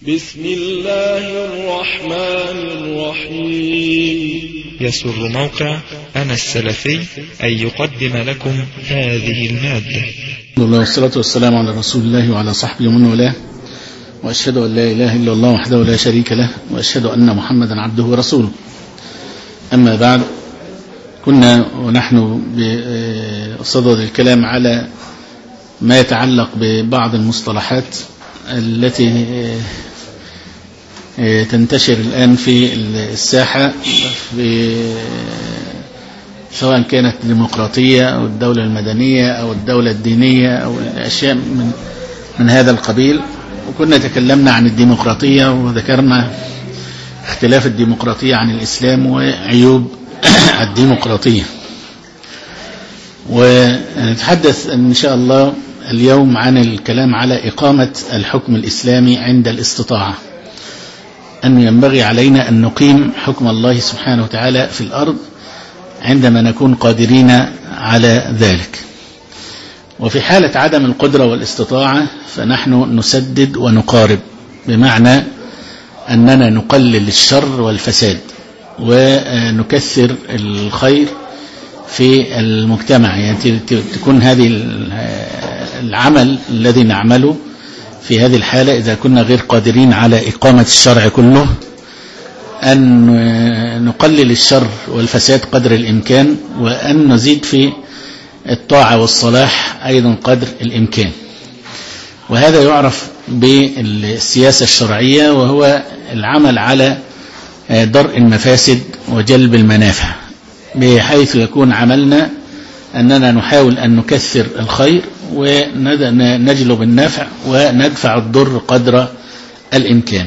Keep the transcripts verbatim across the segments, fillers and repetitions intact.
بسم الله الرحمن الرحيم. يسر موقع أنا السلفي أن يقدم لكم هذه المادة. الله والصلاة والسلام على رسول الله وعلى صحبه ومن والاه، وأشهد أن لا إله إلا الله وحده لا شريك له، وأشهد أن محمدا عبده ورسوله. أما بعد، كنا ونحن بصدد الكلام على ما يتعلق ببعض المصطلحات التي تنتشر الآن في الساحة، في سواء كانت ديمقراطية أو الدولة المدنية أو الدولة الدينية أو الأشياء من, من هذا القبيل. وكنا تكلمنا عن الديمقراطية وذكرنا اختلاف الديمقراطية عن الإسلام وعيوب الديمقراطية. ونتحدث إن شاء الله اليوم عن الكلام على إقامة الحكم الإسلامي عند الاستطاعة، أن ينبغي علينا أن نقيم حكم الله سبحانه وتعالى في الأرض عندما نكون قادرين على ذلك. وفي حالة عدم القدرة والاستطاعة فنحن نسدد ونقارب، بمعنى أننا نقلل الشر والفساد ونكثر الخير في المجتمع. يعني تكون هذه العمل الذي نعمله في هذه الحالة إذا كنا غير قادرين على إقامة الشرع كله، أن نقلل الشر والفساد قدر الإمكان، وأن نزيد في الطاعة والصلاح أيضا قدر الإمكان. وهذا يعرف بالسياسة الشرعية، وهو العمل على درء المفاسد وجلب المنافع، بحيث يكون عملنا أننا نحاول أن نكثر الخير ونجلب النفع وندفع الضر قدر الإمكان.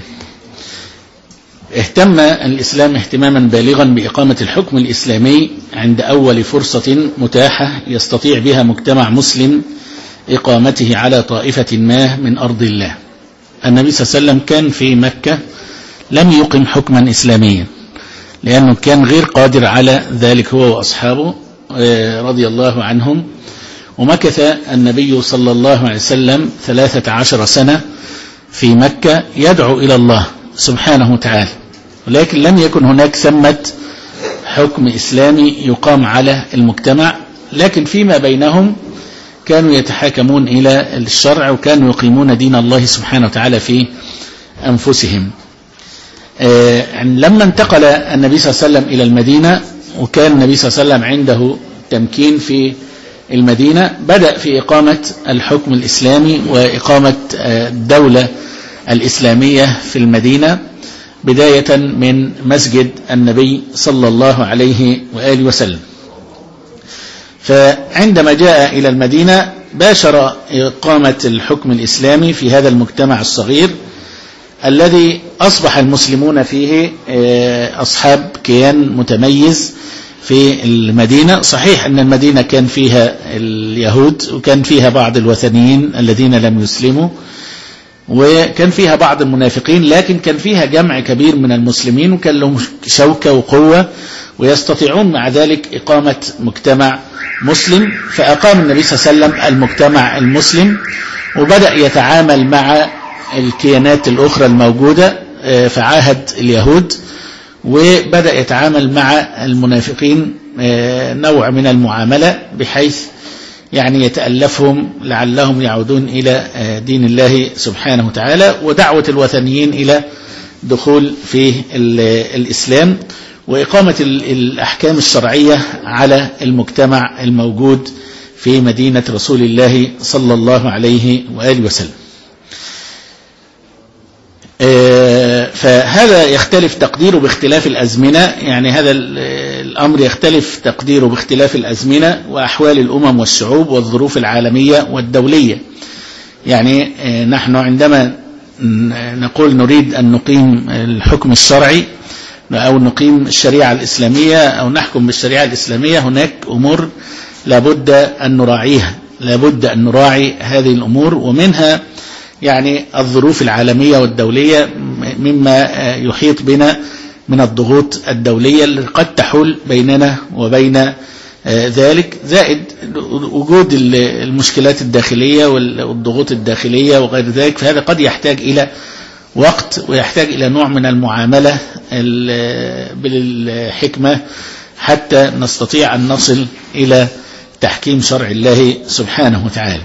اهتم الإسلام اهتماما بالغا بإقامة الحكم الإسلامي عند أول فرصة متاحة يستطيع بها مجتمع مسلم إقامته على طائفة ما من أرض الله. النبي صلى الله عليه وسلم كان في مكة لم يقم حكما إسلاميا، لأنه كان غير قادر على ذلك هو وأصحابه رضي الله عنهم. ومكث النبي صلى الله عليه وسلم ثلاثة عشر سنة في مكة يدعو إلى الله سبحانه وتعالى، ولكن لم يكن هناك ثمة حكم إسلامي يقام على المجتمع. لكن فيما بينهم كانوا يتحاكمون إلى الشرع، وكانوا يقيمون دين الله سبحانه وتعالى في أنفسهم. آه لما انتقل النبي صلى الله عليه وسلم إلى المدينة، وكان النبي صلى الله عليه وسلم عنده تمكين في المدينة، بدأ في إقامة الحكم الإسلامي وإقامة الدولة الإسلامية في المدينة، بداية من مسجد النبي صلى الله عليه وآله وسلم. فعندما جاء إلى المدينة باشر إقامة الحكم الإسلامي في هذا المجتمع الصغير الذي أصبح المسلمون فيه أصحاب كيان متميز في المدينة. صحيح أن المدينة كان فيها اليهود، وكان فيها بعض الوثنيين الذين لم يسلموا، وكان فيها بعض المنافقين، لكن كان فيها جمع كبير من المسلمين، وكان لهم شوكة وقوة ويستطيعون مع ذلك إقامة مجتمع مسلم. فأقام النبي صلى الله عليه وسلم المجتمع المسلم، وبدأ يتعامل مع الكيانات الأخرى الموجودة، فعاهد اليهود، وبدأ يتعامل مع المنافقين نوع من المعاملة، بحيث يعني يتألفهم لعلهم يعودون إلى دين الله سبحانه وتعالى، ودعوة الوثنيين إلى دخول في الإسلام، وإقامة الأحكام الشرعية على المجتمع الموجود في مدينة رسول الله صلى الله عليه وآله وسلم. فهذا يختلف تقديره باختلاف الأزمنة، يعني هذا الأمر يختلف تقديره باختلاف الأزمنة وأحوال الأمم والشعوب والظروف العالمية والدولية. يعني نحن عندما نقول نريد أن نقيم الحكم الشرعي أو نقيم الشريعة الإسلامية أو نحكم بالشريعة الإسلامية، هناك أمور لابد أن نراعيها، لابد أن نراعي هذه الأمور، ومنها يعني الظروف العالمية والدولية، مما يحيط بنا من الضغوط الدولية اللي قد تحول بيننا وبين ذلك، زائد وجود المشكلات الداخلية والضغوط الداخلية وغير ذلك. فهذا قد يحتاج إلى وقت ويحتاج إلى نوع من المعاملة بالحكمة حتى نستطيع أن نصل إلى تحكيم شرع الله سبحانه وتعالى.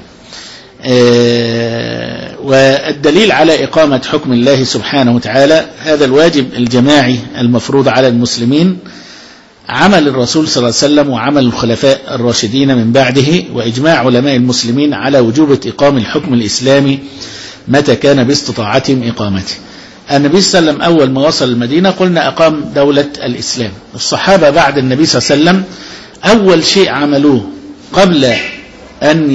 والدليل على إقامة حكم الله سبحانه وتعالى هذا الواجب الجماعي المفروض على المسلمين، عمل الرسول صلى الله عليه وسلم وعمل الخلفاء الراشدين من بعده، وإجماع علماء المسلمين على وجوب إقام الحكم الإسلامي متى كان باستطاعتهم إقامته. النبي صلى الله عليه وسلم أول ما وصل المدينة قلنا أقام دولة الإسلام. الصحابة بعد النبي صلى الله عليه وسلم أول شيء عملوه قبل أن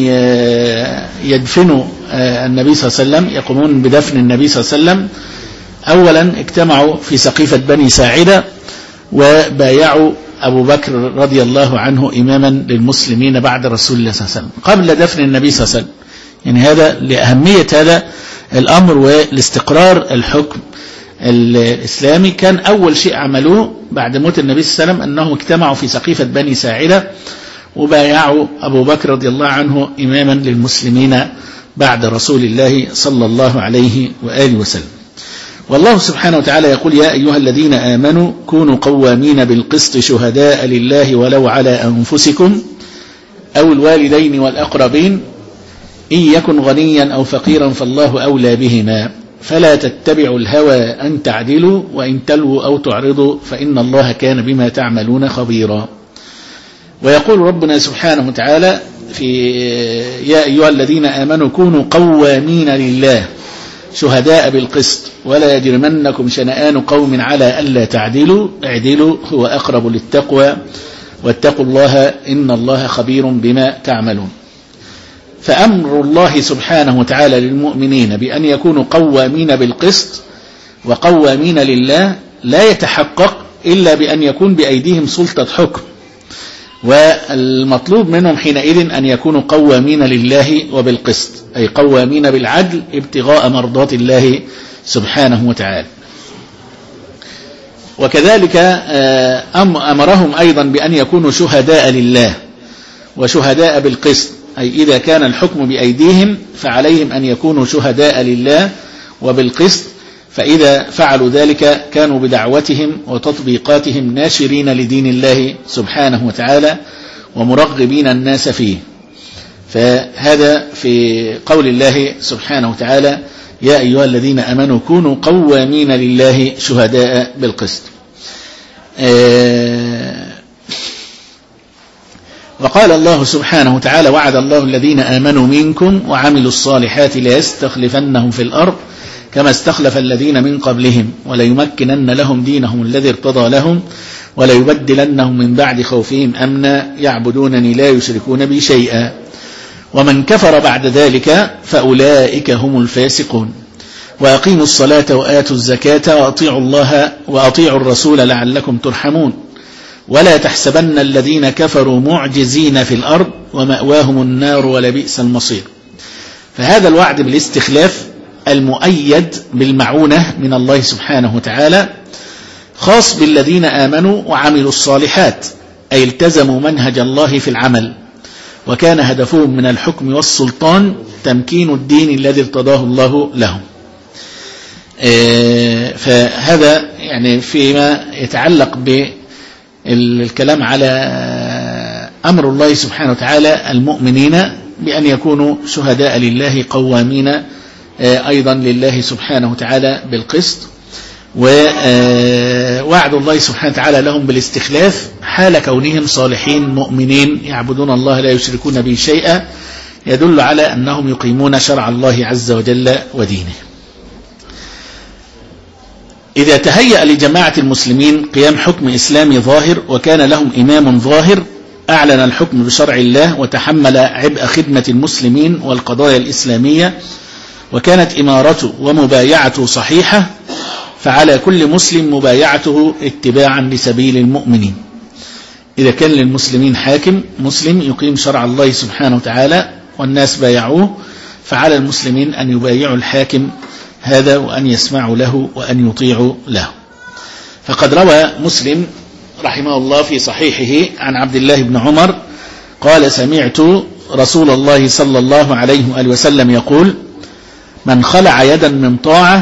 يدفنوا النبي صلى الله عليه وسلم، يقومون بدفن النبي صلى الله عليه وسلم، أولا اجتمعوا في سقيفة بني ساعدة وبايعوا أبو بكر رضي الله عنه إماما للمسلمين بعد رسول الله صلى الله عليه وسلم قبل دفن النبي صلى الله عليه وسلم. يعني هذا لأهمية هذا الأمر والاستقرار الحكم الإسلامي. كان أول شيء عملوه بعد موت النبي صلى الله عليه وسلم أنهم اجتمعوا في سقيفة بني ساعدة وبايعوا أبو بكر رضي الله عنه إماما للمسلمين بعد رسول الله صلى الله عليه وآله وسلم. والله سبحانه وتعالى يقول: يا أيها الذين آمنوا كونوا قوامين بالقسط شهداء لله ولو على أنفسكم أو الوالدين والأقربين إن يكن غنيا أو فقيرا فالله أولى بهما فلا تتبعوا الهوى أن تعدلوا وإن تلووا أو تعرضوا فإن الله كان بما تعملون خبيرا. ويقول ربنا سبحانه وتعالى في يا أيها الذين آمنوا كونوا قوامين لله شهداء بالقسط ولا يجرمنكم شنآن قوم على ألا تعدلوا اعدلوا هو أقرب للتقوى واتقوا الله إن الله خبير بما تعملون. فأمر الله سبحانه وتعالى للمؤمنين بأن يكونوا قوامين بالقسط وقوامين لله لا يتحقق إلا بأن يكون بأيديهم سلطة حكم، والمطلوب منهم حينئذ أن يكونوا قوامين لله وبالقسط، أي قوامين بالعدل ابتغاء مرضات الله سبحانه وتعالى. وكذلك أمرهم أيضا بأن يكونوا شهداء لله وشهداء بالقسط، أي إذا كان الحكم بأيديهم فعليهم أن يكونوا شهداء لله وبالقسط، فإذا فعلوا ذلك كانوا بدعوتهم وتطبيقاتهم ناشرين لدين الله سبحانه وتعالى ومرغبين الناس فيه. فهذا في قول الله سبحانه وتعالى: يا أيها الذين آمنوا كونوا قوامين لله شهداء بالقسط. وقال الله سبحانه وتعالى: وعد الله الذين آمنوا منكم وعملوا الصالحات ليستخلفنهم في الأرض كما استخلف الذين من قبلهم وليمكنن لهم دينهم الذي ارتضى لهم وليبدلنهم من بعد خوفهم أمنا يعبدونني لا يشركون بي شيئا ومن كفر بعد ذلك فأولئك هم الفاسقون وأقيموا الصلاة وآتوا الزكاة وأطيعوا الله وأطيعوا الرسول لعلكم ترحمون ولا تحسبن الذين كفروا معجزين في الأرض ومأواهم النار ولبئس المصير. فهذا الوعد بالاستخلاف المؤيد بالمعونة من الله سبحانه وتعالى خاص بالذين آمنوا وعملوا الصالحات، أي التزموا منهج الله في العمل وكان هدفهم من الحكم والسلطان تمكين الدين الذي ارتضاه الله لهم. فهذا يعني فيما يتعلق بالكلام على أمر الله سبحانه وتعالى المؤمنين بأن يكونوا شهداء لله قوامين أيضا لله سبحانه وتعالى بالقسط، ووعد الله سبحانه وتعالى لهم بالاستخلاف حال كونهم صالحين مؤمنين يعبدون الله لا يشركون به شيئا يدل على أنهم يقيمون شرع الله عز وجل ودينه. إذا تهيأ لجماعة المسلمين قيام حكم إسلامي ظاهر وكان لهم إمام ظاهر أعلن الحكم بشرع الله وتحمل عبء خدمة المسلمين والقضايا الإسلامية وكانت إمارته ومبايعته صحيحة، فعلى كل مسلم مبايعته اتباعا لسبيل المؤمنين. إذا كان للمسلمين حاكم مسلم يقيم شرع الله سبحانه وتعالى والناس بايعوه، فعلى المسلمين أن يبايعوا الحاكم هذا وأن يسمعوا له وأن يطيعوا له. فقد روى مسلم رحمه الله في صحيحه عن عبد الله بن عمر قال: سمعت رسول الله صلى الله عليه وآله وسلم يقول: من خلع يدا من طاعة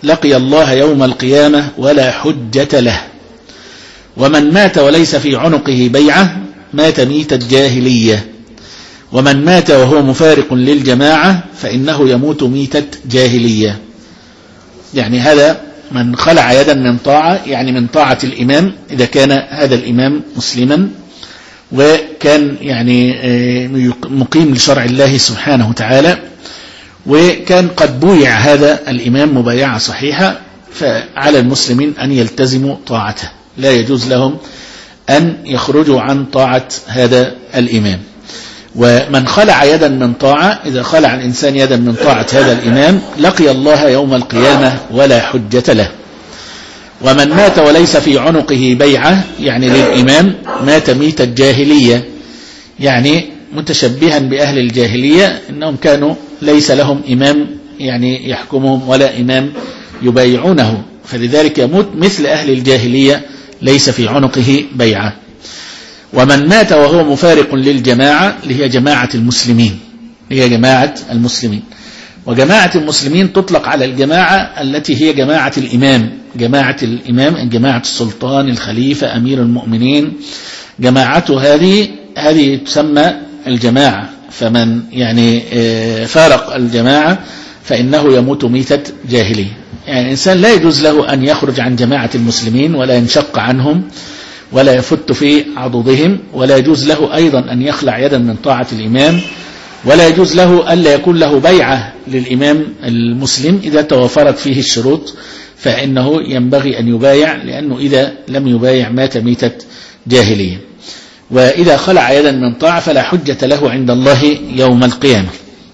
لقي الله يوم القيامة ولا حجة له. ومن مات وليس في عنقه بيعة مات ميتة جاهلية. ومن مات وهو مفارق للجماعة فإنه يموت ميتة جاهلية. يعني هذا من خلع يدا من طاعة، يعني من طاعة الإمام إذا كان هذا الإمام مسلما وكان يعني مقيم لشرع الله سبحانه وتعالى، وكان قد بويع هذا الإمام مبايعة صحيحة، فعلى المسلمين أن يلتزموا طاعته، لا يجوز لهم أن يخرجوا عن طاعة هذا الإمام. ومن خلع يدا من طاعة، إذا خلع الإنسان يدا من طاعة هذا الإمام لقي الله يوم القيامة ولا حجة له. ومن مات وليس في عنقه بيعة، يعني للإمام، مات ميتة جاهلية، يعني متشبها بأهل الجاهلية إنهم كانوا ليس لهم إمام يعني يحكمهم ولا إمام يبايعونه، فلذلك يموت مثل أهل الجاهلية ليس في عنقه بيعة. ومن مات وهو مفارق للجماعة اللي هي جماعة المسلمين، هي جماعة المسلمين. وجماعة المسلمين تطلق على الجماعة التي هي جماعة الإمام، جماعة الإمام، جماعة السلطان، الخليفة، أمير المؤمنين، جماعته هذه هذه تسمى الجماعة. فمن يعني فارق الجماعة فإنه يموت ميتة جاهلية. يعني الإنسان لا يجوز له أن يخرج عن جماعة المسلمين ولا ينشق عنهم ولا يفت في عضدهم، ولا يجوز له أيضا أن يخلع يدا من طاعة الإمام، ولا يجوز له ألا يكون له بيعة للإمام المسلم إذا توفرت فيه الشروط، فإنه ينبغي أن يبايع، لأنه إذا لم يبايع مات ميتة جاهلية. وإذا خلع يدا من طاعة فلا حجة له عند الله يوم القيامة.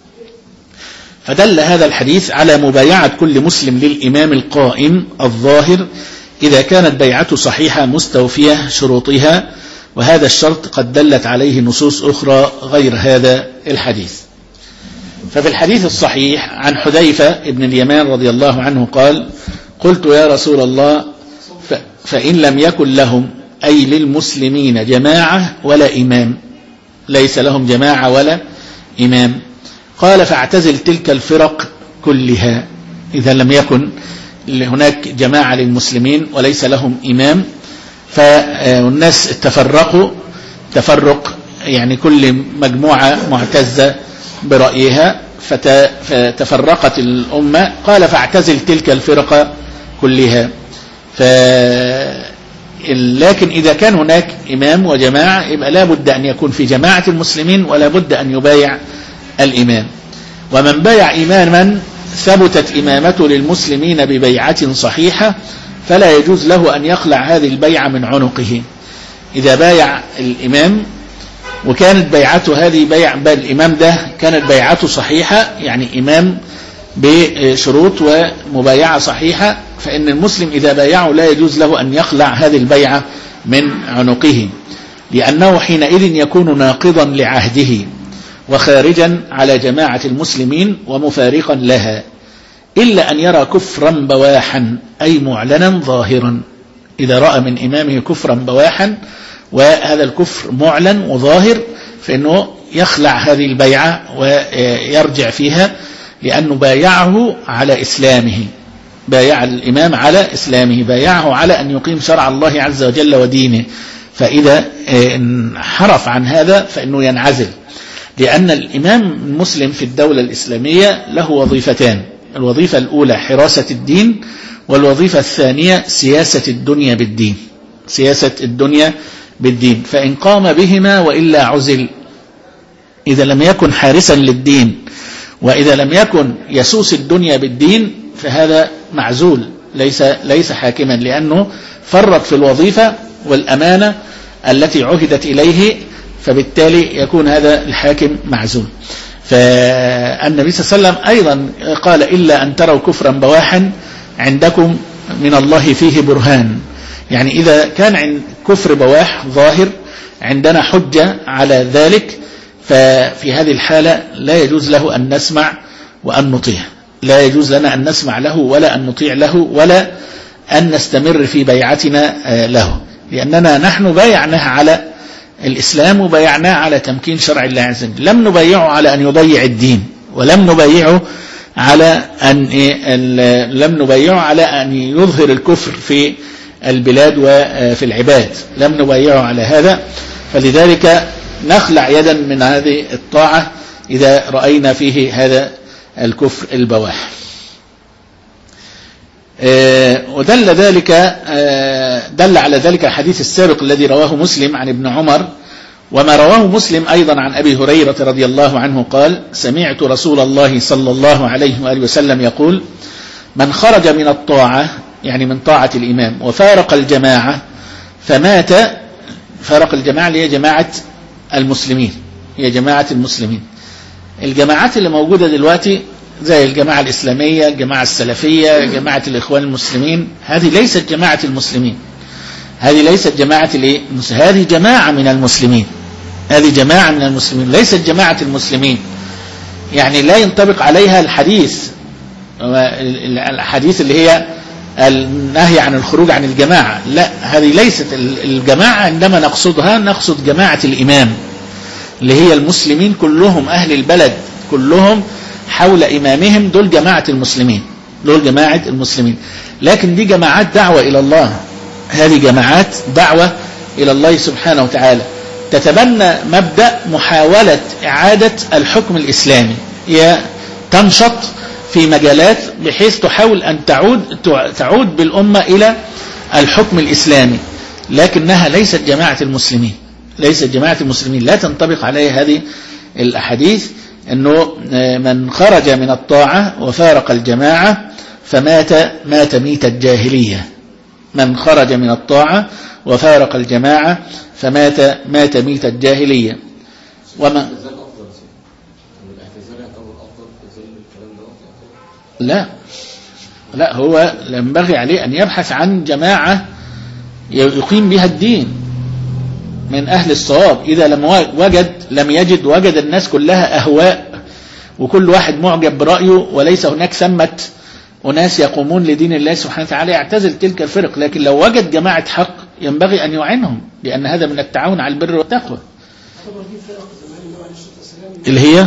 فدل هذا الحديث على مبايعة كل مسلم للإمام القائم الظاهر إذا كانت بيعته صحيحة مستوفية شروطها، وهذا الشرط قد دلت عليه نصوص أخرى غير هذا الحديث. ففي الحديث الصحيح عن حذيفة بن اليمان رضي الله عنه قال: قلت يا رسول الله فإن لم يكن لهم، أي للمسلمين، جماعة ولا إمام، ليس لهم جماعة ولا إمام، قال: فاعتزل تلك الفرق كلها. إذا لم يكن هناك جماعة للمسلمين وليس لهم إمام، فالناس تفرقوا تفرق، يعني كل مجموعة معتزة برأيها فتفرقت الأمة، قال: فاعتزل تلك الفرق كلها. ف لكن إذا كان هناك إمام وجماعة يبقى لا بد أن يكون في جماعة المسلمين ولا بد أن يبايع الإمام. ومن بايع إماما ثبتت إمامته للمسلمين ببيعة صحيحة فلا يجوز له أن يخلع هذه البيعة من عنقه. إذا بايع الإمام وكانت بيعته هذه بيع الإمام ده كانت بيعته صحيحة، يعني إمام بشروط ومبايعة صحيحة، فإن المسلم إذا بايعه لا يجوز له أن يخلع هذه البيعة من عنقه، لأنه حينئذ يكون ناقضا لعهده وخارجا على جماعة المسلمين ومفارقا لها، إلا أن يرى كفرا بواحا، أي معلنا ظاهرا. إذا رأى من إمامه كفرا بواحا وهذا الكفر معلن وظاهر فإنه يخلع هذه البيعة ويرجع فيها، لأنه بايعه على إسلامه، بايع الإمام على إسلامه، بايعه على أن يقيم شرع الله عز وجل ودينه. فإذا انحرف عن هذا فإنه ينعزل، لأن الإمام المسلم في الدولة الإسلامية له وظيفتان: الوظيفة الأولى حراسة الدين، والوظيفة الثانية سياسة الدنيا بالدين، سياسة الدنيا بالدين. فإن قام بهما وإلا عزل. إذا لم يكن حارسا للدين وإذا لم يكن يسوس الدنيا بالدين فهذا معزول، ليس ليس حاكما، لأنه فرط في الوظيفة والأمانة التي عهدت إليه، فبالتالي يكون هذا الحاكم معزول. فالنبي صلى الله عليه وسلم أيضا قال: إلا أن تروا كفرا بواحا عندكم من الله فيه برهان. يعني إذا كان عند كفر بواح ظاهر عندنا حجة على ذلك، ففي هذه الحالة لا يجوز له أن نسمع وأن نطيع، لا يجوز لنا أن نسمع له ولا أن نطيع له ولا أن نستمر في بيعتنا له، لأننا نحن بايعناه على الإسلام وبايعناه على تمكين شرع الله عز وجل، لم نبايعه على أن يضيع الدين، ولم نبايعه على أن لم نبايعه على أن يظهر الكفر في البلاد وفي العباد، لم نبايعه على هذا، فلذلك نخلع يدا من هذه الطاعة إذا رأينا فيه هذا الكفر البواح. ودل ذلك دل على ذلك الحديث السابق الذي رواه مسلم عن ابن عمر، وما رواه مسلم أيضا عن أبي هريرة رضي الله عنه قال: سمعت رسول الله صلى الله عليه وآله وسلم يقول: من خرج من الطاعة، يعني من طاعة الإمام، وفارق الجماعة فمات. فارق الجماعة اللي هي جماعة المسلمين، هي جماعة المسلمين. الجماعات اللي موجودة دلوقتي زي الجماعة الإسلامية، الجماعة السلفية، جماعة الإخوان المسلمين، هذه ليست جماعة المسلمين، هذه ليست جماعة الإيه؟ هذه جماعة من المسلمين، هذه جماعة من المسلمين، ليست جماعة المسلمين. يعني لا ينطبق عليها الحديث الحديث اللي هي النهي عن الخروج عن الجماعة، لا، هذه ليست الجماعة. عندما نقصدها نقصد جماعة الإمام اللي هي المسلمين كلهم، أهل البلد كلهم حول إمامهم، دول جماعة المسلمين، دول جماعة المسلمين. لكن دي جماعات دعوة إلى الله، هذه جماعات دعوة إلى الله سبحانه وتعالى، تتبنى مبدأ محاولة إعادة الحكم الإسلامي، هي تنشط في مجالات بحيث تحاول أن تعود تعود بالأمة إلى الحكم الإسلامي، لكنها ليست جماعة المسلمين، ليست جماعة المسلمين، لا تنطبق عليه هذه الأحاديث أنه من خرج من الطاعة وفارق الجماعة فمات مات ميت الجاهلية. من خرج من الطاعة وفارق الجماعة فمات مات ميت الجاهلية. وما لا لا هو ينبغي عليه أن يبحث عن جماعة يقيم بها الدين من أهل الصواب. إذا لم وجد لم يجد وجد الناس كلها أهواء، وكل واحد معجب برأيه، وليس هناك ثمة وناس يقومون لدين الله سبحانه وتعالى، يعتزل تلك الفرق. لكن لو وجد جماعة حق ينبغي أن يعينهم، لأن هذا من التعاون على البر والتقوى. اللي هي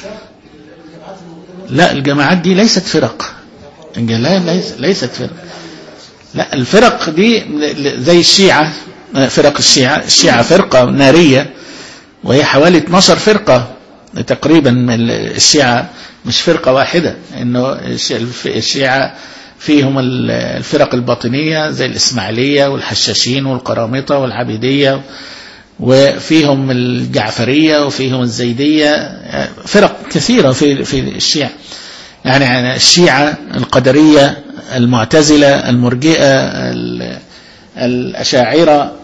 لا، الجماعات دي ليست فرق، لا ليست فرق، لا، الفرق دي زي الشيعة، فرق الشيعة، الشيعة فرقة نارية وهي حوالي اثناشر فرقة تقريبا. الشيعة مش فرقة واحدة، انه الشيعة فيهم الفرق الباطنية زي الإسماعيلية والحشاشين والقرامطة والعبيدية، وفيهم الجعفرية وفيهم الزيدية، فرق كثيرة في في الشيعة. يعني الشيعة القدرية، المعتزلة، المرجئة، الأشاعرة،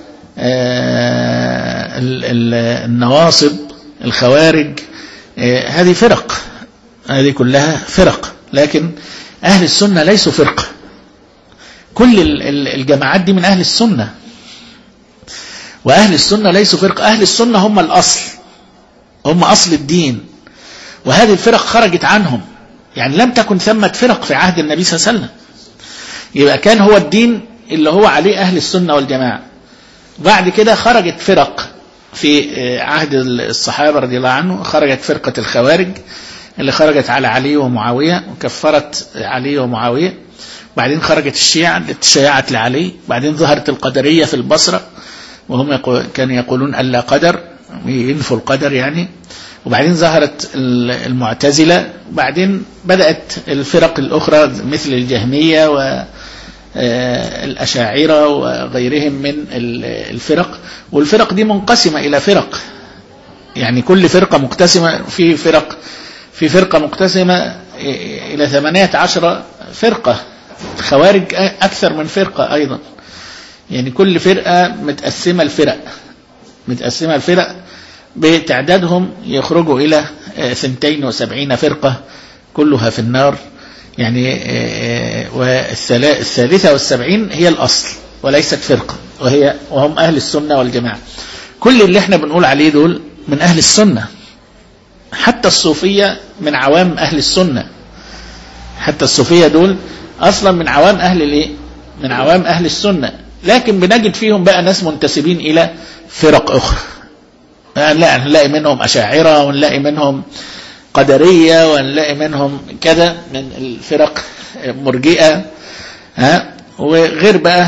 النواصب، الخوارج، هذه فرق، هذه كلها فرق. لكن أهل السنة ليسوا فرقة، كل الجماعات دي من أهل السنة، وأهل السنة ليسوا فرقة. أهل السنة هم الأصل، هم أصل الدين، وهذه الفرق خرجت عنهم، يعني لم تكن ثمة فرق في عهد النبي صلى الله عليه وسلم. يبقى كان هو الدين اللي هو عليه أهل السنة والجماعة. بعد كده خرجت فرق في عهد الصحابة رضي الله عنه، خرجت فرقة الخوارج اللي خرجت على علي ومعاوية وكفرت علي ومعاوية. بعدين خرجت الشيعة اللي تشيعت لعلي. بعدين ظهرت القدرية في البصرة، وهم كانوا يقولون ألا قدر، ينفوا القدر يعني. وبعدين ظهرت المعتزلة. وبعدين بدأت الفرق الأخرى مثل الجهمية والأشاعرة وغيرهم من الفرق. والفرق دي منقسمة إلى فرق، يعني كل فرقة مقتسمة في فرق، في فرقة مقتسمة إلى ثمانية عشر فرقة. الخوارج أكثر من فرقة أيضا، يعني كل فرقة متقسمة الفرق متقسمة الفرق بتعدادهم يخرجوا إلى ثنتين وسبعين فرقة كلها في النار. يعني والثالثة والسبعين هي الأصل وليست فرقة، وهي وهم أهل السنة والجماعة. كل اللي احنا بنقول عليه دول من أهل السنة، حتى الصوفية من عوام أهل السنة، حتى الصوفية دول أصلا من عوام أهل الايه؟ من عوام أهل السنة. لكن بنجد فيهم بقى ناس منتسبين إلى فرق أخرى، لا نلاقي منهم أشاعرة، ونلاقي منهم قدرية، ونلاقي منهم كذا من الفرق مرجئة، ها، وغير بقى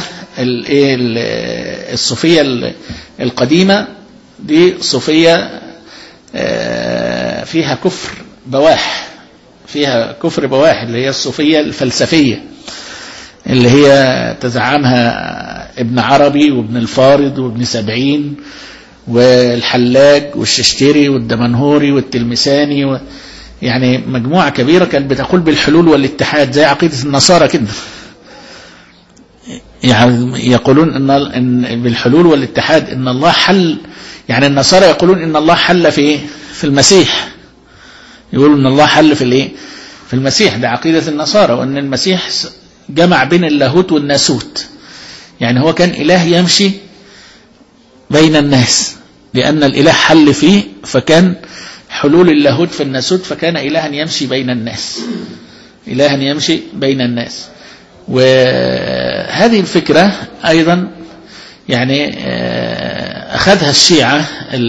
الصوفية القديمة دي صوفية فيها كفر بواح، فيها كفر بواح، اللي هي الصوفية الفلسفية اللي هي تزعمها ابن عربي وابن الفارض وابن سبعين والحلاج والششتري والدمنهوري والتلمساني و... يعني مجموعة كبيرة كانت بتقول بالحلول والاتحاد زي عقيدة النصارى كده، يعني يقولون إن... إن بالحلول والاتحاد إن الله حل، يعني النصارى يقولون إن الله حل في في المسيح، يقولوا إن الله حل في الايه في المسيح، ده عقيدة النصارى، وإن المسيح جمع بين اللاهوت والناسوت، يعني هو كان إله يمشي بين الناس لأن الإله حل فيه، فكان حلول اللاهوت في الناسوت، فكان إلها يمشي بين الناس، إلها يمشي بين الناس. وهذه الفكرة أيضا يعني أخذها الشيعة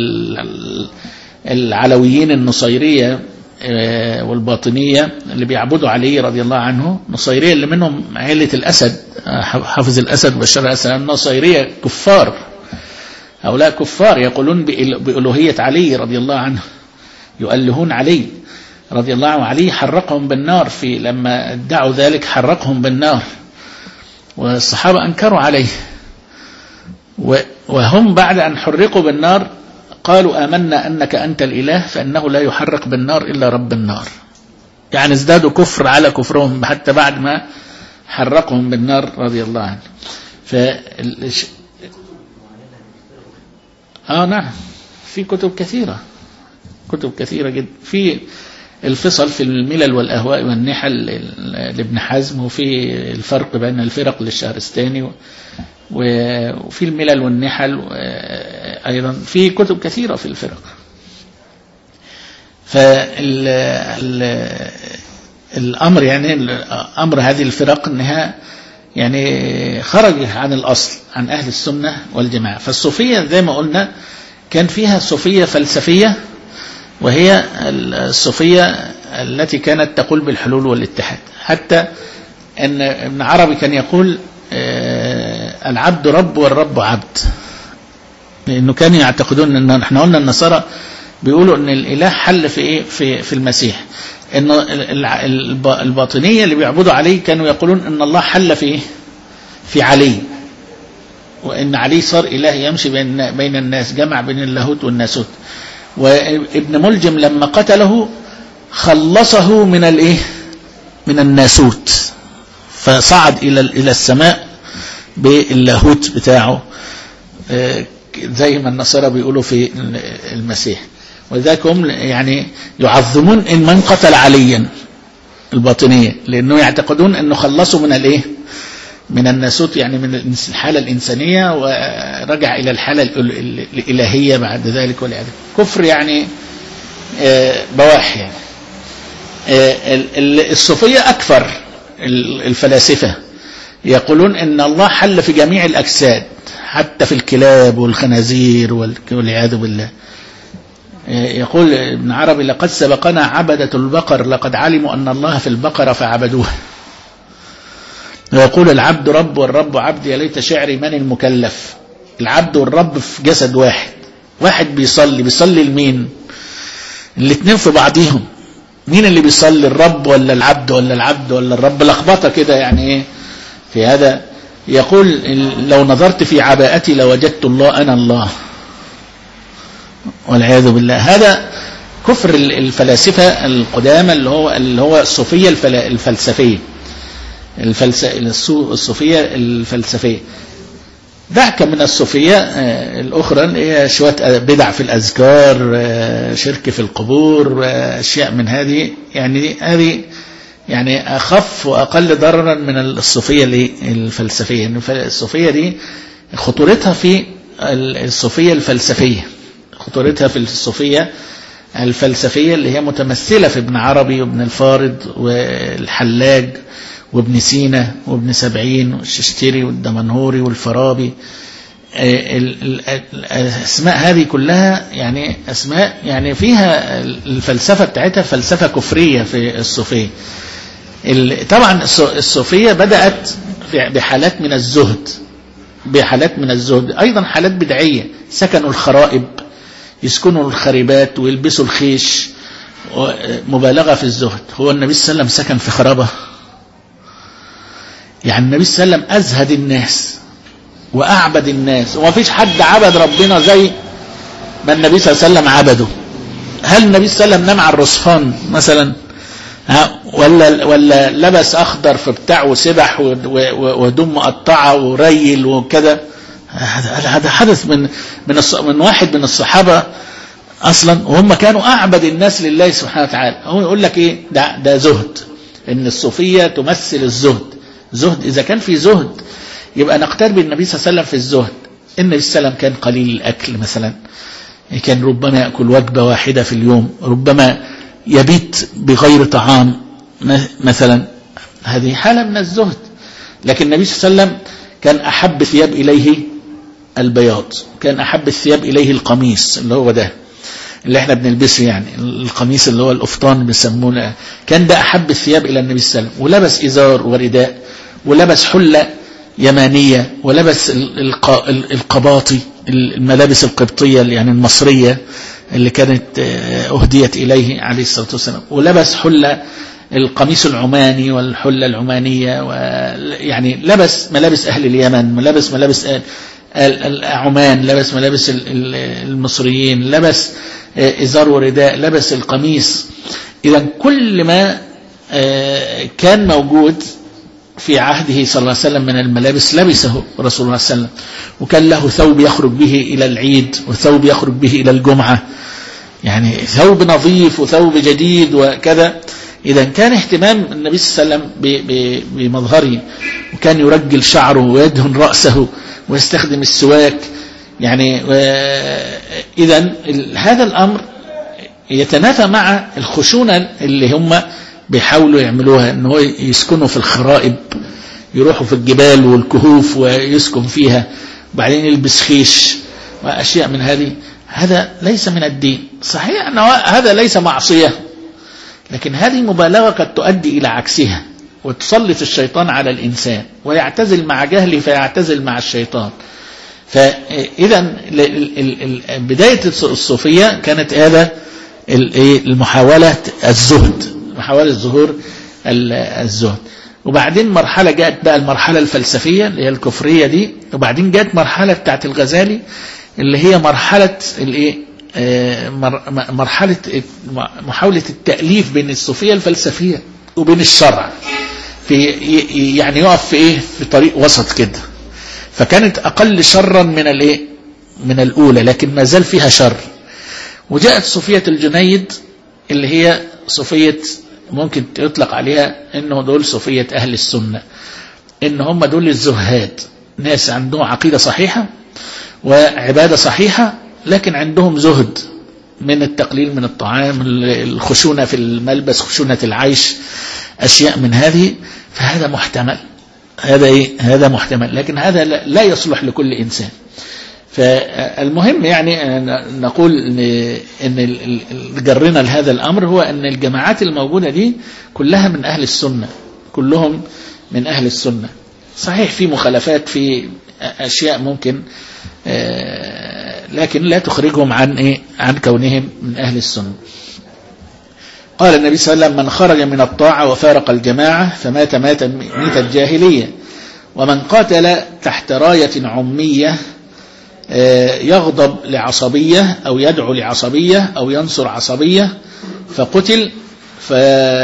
العلويين النصيرية والباطنية اللي بيعبدوا علي رضي الله عنه، نصيرية اللي منهم عيلة الأسد، حافظ الأسد وبشار الأسد، نصيرية كفار، هؤلاء كفار يقولون بألوهية علي رضي الله عنه، يؤلهون علي رضي الله عنه، علي حرقهم بالنار، في لما ادعوا ذلك حرقهم بالنار، والصحابة أنكروا عليه، وهم بعد أن حرقوا بالنار قالوا آمنا أنك أنت الإله فإنه لا يحرق بالنار إلا رب النار، يعني ازدادوا كفر على كفرهم حتى بعد ما حرقهم بالنار رضي الله عنه. ف آه نعم في كتب كثيرة، كتب كثيرة جدا، في الفصل في الملل والأهواء والنحل لابن حزم، وفي الفرق بين الفرق للشهرستاني، وفي الملل والنحل أيضا، في كتب كثيرة في الفرق. فالأمر يعني أمر هذه الفرق أنها يعني خرج عن الأصل، عن أهل السنة والجماعة. فالصوفية زي ما قلنا كان فيها صوفية فلسفية، وهي الصوفية التي كانت تقول بالحلول والاتحاد، حتى أن ابن عربي كان يقول العبد رب والرب عبد، لأنه كانوا يعتقدون أن احنا قلنا النصارى بيقولوا أن الإله حل في إيه في في المسيح، أن الباطنية اللي بيعبدوا عليه كانوا يقولون أن الله حل في في علي، وأن علي صار إله يمشي بين بين الناس، جمع بين اللاهوت والناسوت. وابن ملجم لما قتله خلصه من الايه من الناسوت، فصعد الى الى السماء باللاهوت بتاعه زي ما النصارى بيقولوا في المسيح. ولذلك هم يعني يعظمون ان من قتل عليا الباطنية، لانه يعتقدون انه خلصوا من الايه من الناسوت، يعني من الحالة الإنسانية، ورجع إلى الحالة الإلهية بعد ذلك والعياذ بالله. كفر يعني بواح. يعني الصوفية أكثر الفلاسفة يقولون إن الله حل في جميع الأجساد، حتى في الكلاب والخنازير والعياذ بالله. يقول ابن عربي لقد سبقنا عبدة البقر لقد علموا أن الله في البقرة فعبدوه. ويقول العبد رب والرب عبد، يا ليت شعري من المكلف. العبد والرب في جسد واحد، واحد بيصلي، بيصلي لمين؟ الاثنين في بعضهم. مين اللي بيصلي، الرب ولا العبد ولا العبد ولا الرب؟ لخبطه كده يعني ايه في هذا. يقول لو نظرت في عباءتي لوجدت الله أنا الله، والعياذ بالله. هذا كفر الفلاسفة القدامى اللي هو اللي هو الصوفية الفلسفية، الصوفية الفلسفية. دعك من الصوفية الأخرى اللي هي شوية بدع في الأذكار، شرك في القبور، أشياء من هذه، يعني هذه يعني أخف وأقل ضررا من الصوفية الفلسفية. الصوفية دي خطورتها في الصوفية الفلسفية، خطورتها في الصوفية الفلسفية اللي هي متمثلة في ابن عربي وابن الفارض والحلاج وابن سينا وابن سبعين والششتري والدمنهوري والفارابي. الأسماء هذه كلها يعني أسماء يعني فيها الفلسفة بتاعتها فلسفة كفرية في الصوفية. طبعا الصوفية بدأت بحالات من الزهد، بحالات من الزهد أيضا حالات بدعية، سكنوا الخرائب، يسكنوا الخريبات ويلبسوا الخيش، مبالغة في الزهد. هو النبي صلى الله عليه وسلم سكن في خرابة؟ يعني النبي صلى الله عليه وسلم أزهد الناس وأعبد الناس، وما فيش حد عبد ربنا زي ما النبي صلى الله عليه وسلم عبده. هل النبي صلى الله عليه وسلم نام على الرصفان مثلا؟ ولا ولا لبس أخضر في بتاع وسبح وهدوم مقطعة وريل وكذا؟ هذا حدث من من من واحد من الصحابة أصلا، وهم كانوا أعبد الناس لله سبحانه وتعالى. هو يقول لك إيه ده؟ ده زهد، إن الصوفية تمثل الزهد. زهد إذا كان في زهد يبقى نقترب النبي صلى الله عليه وسلم في الزهد. النبي صلى الله عليه وسلم كان قليل الأكل مثلا، كان ربما يأكل وجبة واحدة في اليوم، ربما يبيت بغير طعام مثلا، هذه حالة من الزهد. لكن النبي صلى الله عليه وسلم كان أحب ثياب إليه البياض، كان أحب الثياب إليه القميص اللي هو ده اللي احنا بنلبسه، يعني القميص اللي هو القفطان بيسمونه، كان ده أحب الثياب إلى النبي صلى الله عليه وسلم. ولبس إزار ورداء، ولبس حلة يمانية، ولبس القباطي، الملابس القبطية يعني المصرية اللي كانت أهديت إليه عليه الصلاة والسلام، ولبس حلة القميص العماني والحلة العمانية، يعني لبس ملابس أهل اليمن، لبس ملابس عمان، لبس ملابس المصريين، لبس إزار ورداء، لبس القميص. إذا كل ما كان موجود في عهده صلى الله عليه وسلم من الملابس لبسه رسول الله صلى الله عليه وسلم. وكان له ثوب يخرج به إلى العيد، وثوب يخرج به إلى الجمعة، يعني ثوب نظيف وثوب جديد وكذا. إذا كان اهتمام النبي صلى الله عليه وسلم بمظهره، وكان يرجل شعره ويدهن رأسه ويستخدم السواك، يعني إذا هذا الأمر يتنافى مع الخشونة اللي هم بيحاولوا يعملوها، أنه يسكنوا في الخرائب، يروحوا في الجبال والكهوف ويسكن فيها، وبعدين يلبس خيش وأشياء من هذه. هذا ليس من الدين. صحيح أن هذا ليس معصية، لكن هذه مبالغة قد تؤدي إلى عكسها، وتسلط الشيطان على الإنسان، ويعتزل مع جهله فيعتزل مع الشيطان. فإذا بداية الصوفية كانت هذا المحاولة الزهد، محاولة ظهور الزهد. وبعدين مرحلة جاءت بقى المرحلة الفلسفية اللي هي الكفرية دي، وبعدين جاءت مرحلة بتاعت الغزالي اللي هي مرحلة الايه مرحلة محاولة التأليف بين الصوفية الفلسفية وبين الشرع، في يعني يقف في ايه في طريق وسط كده. فكانت أقل شرا من الايه من الأولى، لكن ما زال فيها شر. وجاءت صوفية الجنيد اللي هي صوفية ممكن يطلق عليها انه دول صوفية اهل السنة، ان هم دول الزهاد، ناس عندهم عقيدة صحيحة وعبادة صحيحة، لكن عندهم زهد من التقليل من الطعام، الخشونة في الملبس، خشونة العيش، أشياء من هذه. فهذا محتمل، هذا إيه؟ هذا محتمل، لكن هذا لا يصلح لكل إنسان. فالمهم يعني نقول ان جرنا لهذا الأمر هو ان الجماعات الموجودة دي كلها من أهل السنة، كلهم من أهل السنة. صحيح في مخالفات في أشياء ممكن، لكن لا تخرجهم عن إيه؟ عن كونهم من أهل السنة. قال النبي صلى الله عليه وسلم: من خرج من الطاعة وفارق الجماعة فمات مات ميت الجاهلية، ومن قاتل تحت راية عمية يغضب لعصبية أو يدعو لعصبية أو ينصر عصبية فقتل ف...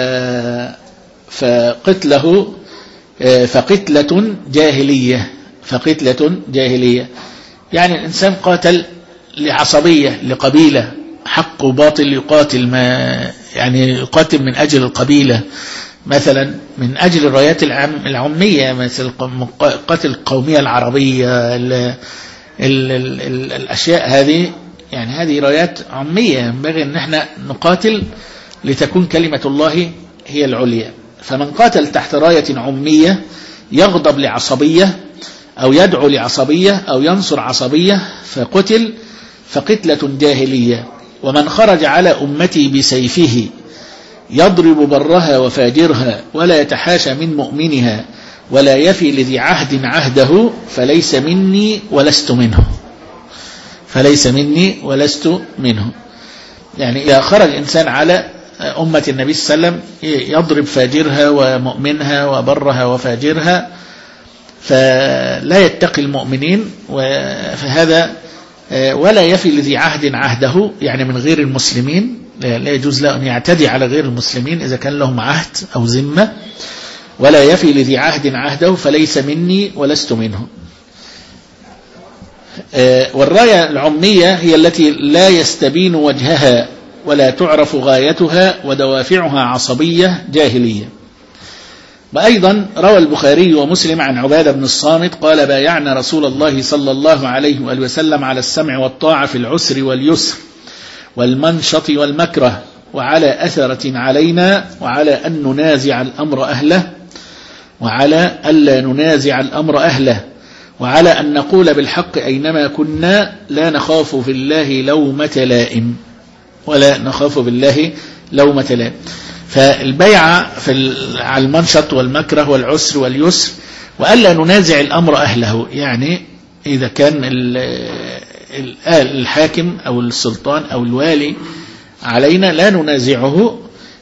فقتله فقتلة جاهلية فقتلة جاهلية يعني الإنسان قاتل لعصبية لقبيلة، حق وباطل يقاتل، ما يعني يقاتل من أجل القبيلة، مثلا من أجل الرايات العمية، مثل قتل القومية العربية، ال ال ال ال الأشياء هذه، يعني هذه رايات عمية ينبغي أن احنا نقاتل لتكون كلمة الله هي العليا. فمن قاتل تحت راية عمية يغضب لعصبية أو يدعو لعصبية أو ينصر عصبية فقتل فقتلة جاهلية. ومن خرج على أمتي بسيفه يضرب برها وفاجرها ولا يتحاشى من مؤمنها ولا يفي لذي عهد عهده فليس مني ولست منه. فليس مني ولست منه. يعني إذا خرج إنسان على أمة النبي صلى الله عليه وسلم يضرب فاجرها ومؤمنها وبرها وفاجرها فلا يتقي المؤمنين، فهذا ولا يفي لذي عهد عهده، يعني من غير المسلمين لا يجوز له أن يعتدي على غير المسلمين إذا كان لهم عهد أو ذمة. ولا يفي لذي عهد عهده فليس مني ولست منه. والراية العمية هي التي لا يستبين وجهها ولا تعرف غايتها ودوافعها عصبية جاهلية. وأيضا روى البخاري ومسلم عن عبادة بن الصامت قال بايعنا رسول الله صلى الله عليه وآله وسلم على السمع والطاعة في العسر واليسر والمنشط والمكره وعلى أثرة علينا وعلى أن ننازع الأمر أهله وعلى ألا ننازع الأمر أهله وعلى أن نقول بالحق أينما كنا لا نخاف في الله لومة لائم ولا نخاف بالله لومة لائم. فالبيعة في على المنشط والمكره والعسر واليسر وألا ننازع الأمر أهله، يعني إذا كان الحاكم أو السلطان أو الوالي علينا لا ننازعه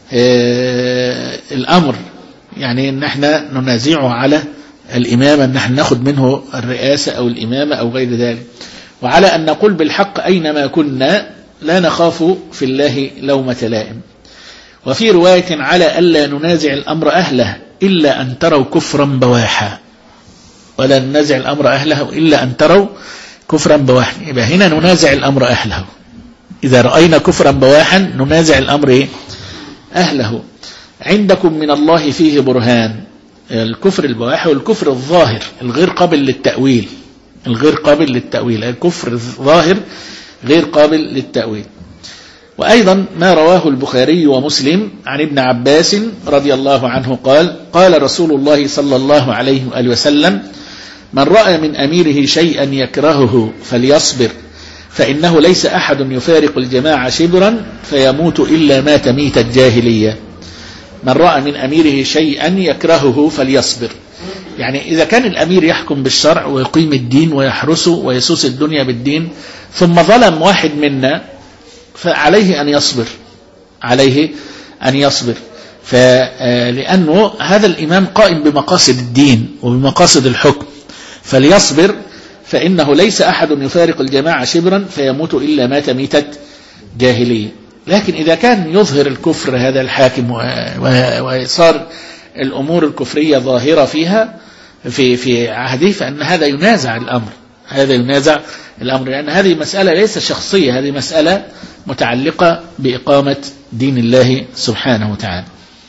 الأمر، يعني ان احنا ننازعه على الإمامة، ان احنا ناخد منه الرئاسة أو الإمامة أو غير ذلك. وعلى أن نقول بالحق أينما كنا لا نخاف في الله لومة لائم. وفي رواية على ألا ننازع الأمر أهله إلا أن تروا كفرا بواحا، ولا ننازع الأمر أهله إلا أن تروا كفرا بواحا. يبقى هنا ننازع الأمر أهله، إذا رأينا كفرا بواحا ننازع الأمر أهله. عندكم من الله فيه برهان. الكفر البواح والكفر الظاهر الغير قابل للتأويل، الغير قابل للتأويل، الكفر الظاهر غير قابل للتأويل. وأيضا ما رواه البخاري ومسلم عن ابن عباس رضي الله عنه قال قال رسول الله صلى الله عليه وآله وسلم من رأى من أميره شيئا يكرهه فليصبر فإنه ليس أحد يفارق الجماعة شبرا فيموت إلا مات ميت الجاهلية. من رأى من أميره شيئا يكرهه فليصبر، يعني إذا كان الأمير يحكم بالشرع ويقيم الدين ويحرسه ويسوس الدنيا بالدين ثم ظلم واحد منا فعليه أن يصبر، عليه أن يصبر، فلأنه هذا الإمام قائم بمقاصد الدين وبمقاصد الحكم، فليصبر فإنه ليس أحد يفارق الجماعة شبرا فيموت إلا مات ميتة جاهلية. لكن إذا كان يظهر الكفر هذا الحاكم وصار الأمور الكفرية ظاهرة فيها في في عهده فإن هذا ينازع الأمر، هذا ينازع الأمر، لأن هذه مسألة ليست شخصية، هذه مسألة متعلقة بإقامة دين الله سبحانه وتعالى.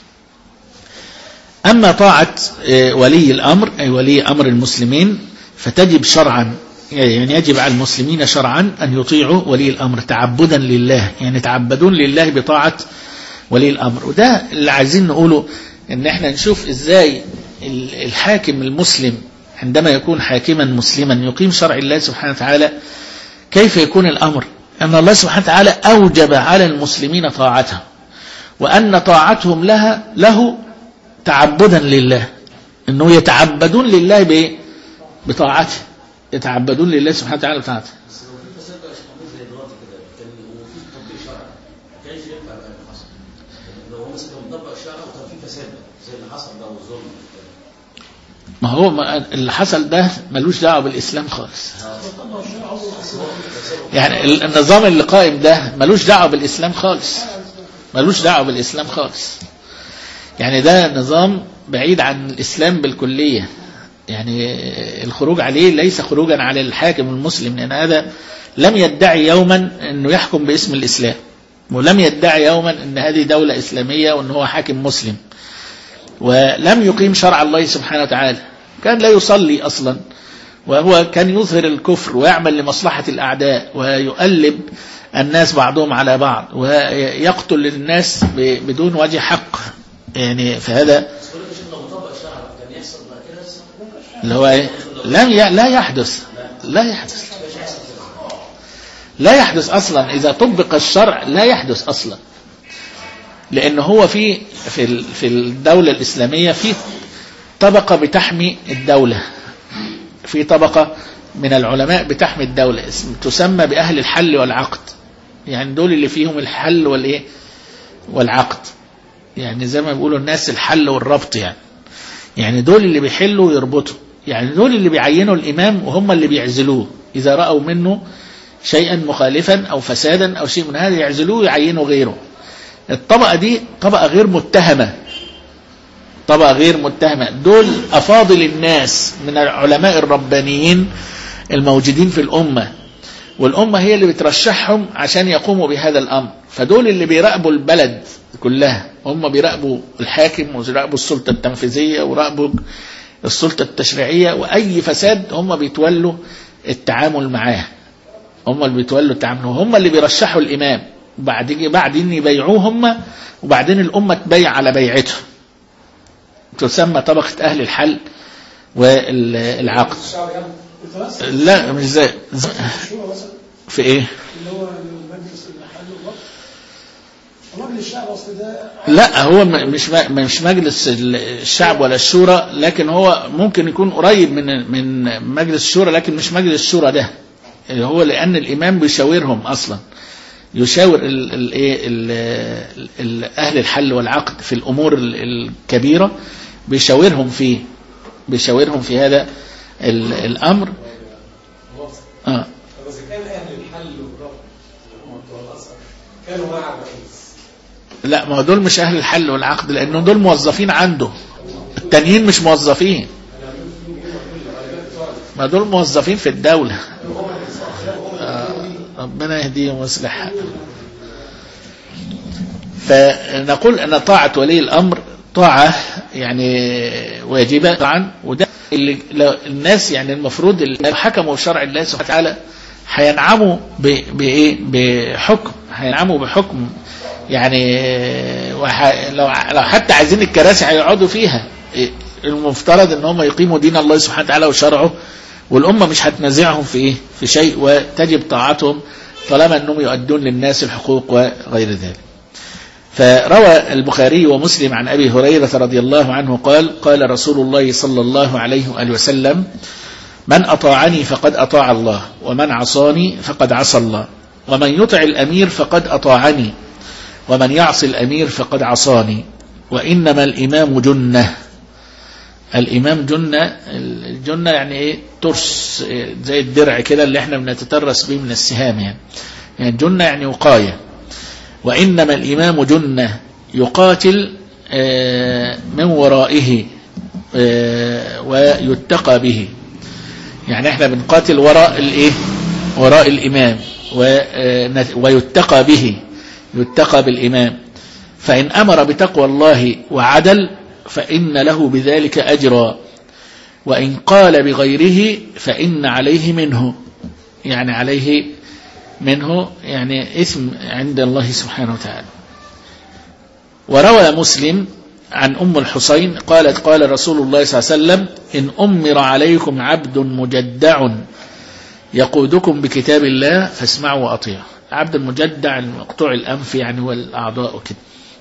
أما طاعة ولي الأمر أي ولي أمر المسلمين فتجب شرعا، يعني يجب على المسلمين شرعا أن يطيعوا ولي الأمر تعبدا لله، يعني يتعبدون لله بطاعة ولي الأمر. وده اللي عايزين نقوله، ان احنا نشوف ازاي الحاكم المسلم عندما يكون حاكما مسلما يقيم شرع الله سبحانه وتعالى كيف يكون الأمر، أن الله سبحانه وتعالى أوجب على المسلمين طاعته، وأن طاعتهم لها له تعبدا لله، أنه يتعبدون لله بطاعته، يتعبدون لله سبحانه وتعالى بطاعته. ما هو اللي حصل ده ملوش دعوه بالإسلام خالص، يعني النظام اللي قائم ده ملوش دعوه بالإسلام خالص، ملوش دعوه بالإسلام خالص، يعني ده نظام بعيد عن الإسلام بالكلية، يعني الخروج عليه ليس خروجا على الحاكم المسلم، لأن هذا لم يدعي يوما أنه يحكم باسم الإسلام، ولم يدعي يوما أن هذه دولة إسلامية وأنه هو حاكم مسلم، ولم يقيم شرع الله سبحانه وتعالى، كان لا يصلي أصلا، وهو كان يظهر الكفر ويعمل لمصلحة الأعداء ويؤلب الناس بعضهم على بعض ويقتل الناس بدون وجه حق، يعني فهذا اللي هو ايه لم ي... لا يحدث لا يحدث لا يحدث أصلا. إذا طبق الشرع لا يحدث أصلا، لأن هو في في في الدولة الإسلامية في طبقة بتحمي الدولة، في طبقة من العلماء بتحمي الدولة تسمى بأهل الحل والعقد، يعني دول اللي فيهم الحل والإيه والعقد، يعني زي ما بيقولوا الناس الحل والربط، يعني يعني دول اللي بيحلوا ويربطوا، يعني دول اللي بيعينوا الإمام وهم اللي بيعزلوه إذا رأوا منه شيئا مخالفا أو فسادا أو شيء من هذا يعزلوه ويعينوا غيره. الطبقة دي طبقة غير متهمة، طبقة غير متهمة، دول أفاضل الناس من العلماء الربانيين الموجودين في الأمة، والأمة هي اللي بترشحهم عشان يقوموا بهذا الأمر. فدول اللي بيراقبوا البلد كلها، هم بيراقبوا الحاكم وبيراقبوا السلطة التنفيذية وراقبوا السلطة التشريعية، وأي فساد هم بيتولوا التعامل معاه، هم اللي بيتولوا التعامل، هم اللي بيرشحوا الإمام، وبعدين بعدين يبيعوه هم، وبعدين الأمة تبيع على بيعته. تسمى طبقة أهل الحل والعقد. لا مش زي في ايه لا هو مش مش مجلس الشعب ولا الشورى، لكن هو ممكن يكون قريب من من مجلس الشورى، لكن مش مجلس الشورى ده، هو لأن الإمام بيشاورهم أصلا، يشاور الايه أهل الحل والعقد في الأمور الكبيرة، بيشاورهم فيه بيشاورهم في هذا الأمر. اه بس كان أهل الحل والربط كانوا مع الرئيس. لا ما دول مش أهل الحل والعقد، لأنه دول موظفين عنده، التانيين مش موظفين، ما دول موظفين في الدولة. آه ربنا يهديهم ويصلح. فنقول أن طاعة ولي الأمر طاعة يعني واجبة طبعا، وده اللي الناس يعني المفروض اللي حكموا بشرع الله سبحانه وتعالى هينعموا بايه بحكم، هينعموا بحكم يعني وح... لو لو حتى عايزين الكراسي هيقعدوا فيها، المفترض ان هم يقيموا دين الله سبحانه وتعالى وشرعه، والامه مش هتنازعهم في ايه في شيء، وتجب طاعتهم طالما انهم يؤدون للناس الحقوق وغير ذلك. فروى البخاري ومسلم عن أبي هريرة رضي الله عنه قال قال رسول الله صلى الله عليه وآله وسلم: من أطاعني فقد أطاع الله، ومن عصاني فقد عصى الله، ومن يطع الأمير فقد أطاعني، ومن يعصي الأمير فقد عصاني، وإنما الإمام جنة. الإمام جنة، الجنة يعني إيه؟ ترس، زي الدرع كده اللي احنا بنتترس به من السهام، يعني يعني جنة يعني وقاية. وإنما الإمام جنة يقاتل من ورائه ويتقى به، يعني احنا بنقاتل وراء الايه وراء الإمام ويتقى به، يتقى بالإمام. فإن أمر بتقوى الله وعدل فإن له بذلك أجرا، وإن قال بغيره فإن عليه منه، يعني عليه منه يعني إثم عند الله سبحانه وتعالى. وروى مسلم عن أم الحسين قالت قال رسول الله صلى الله عليه وسلم: إن أمر عليكم عبد مجدع يقودكم بكتاب الله فاسمعوا وأطيعوا. عبد المجدع مقطوع الأنف يعني والأعضاء وكده.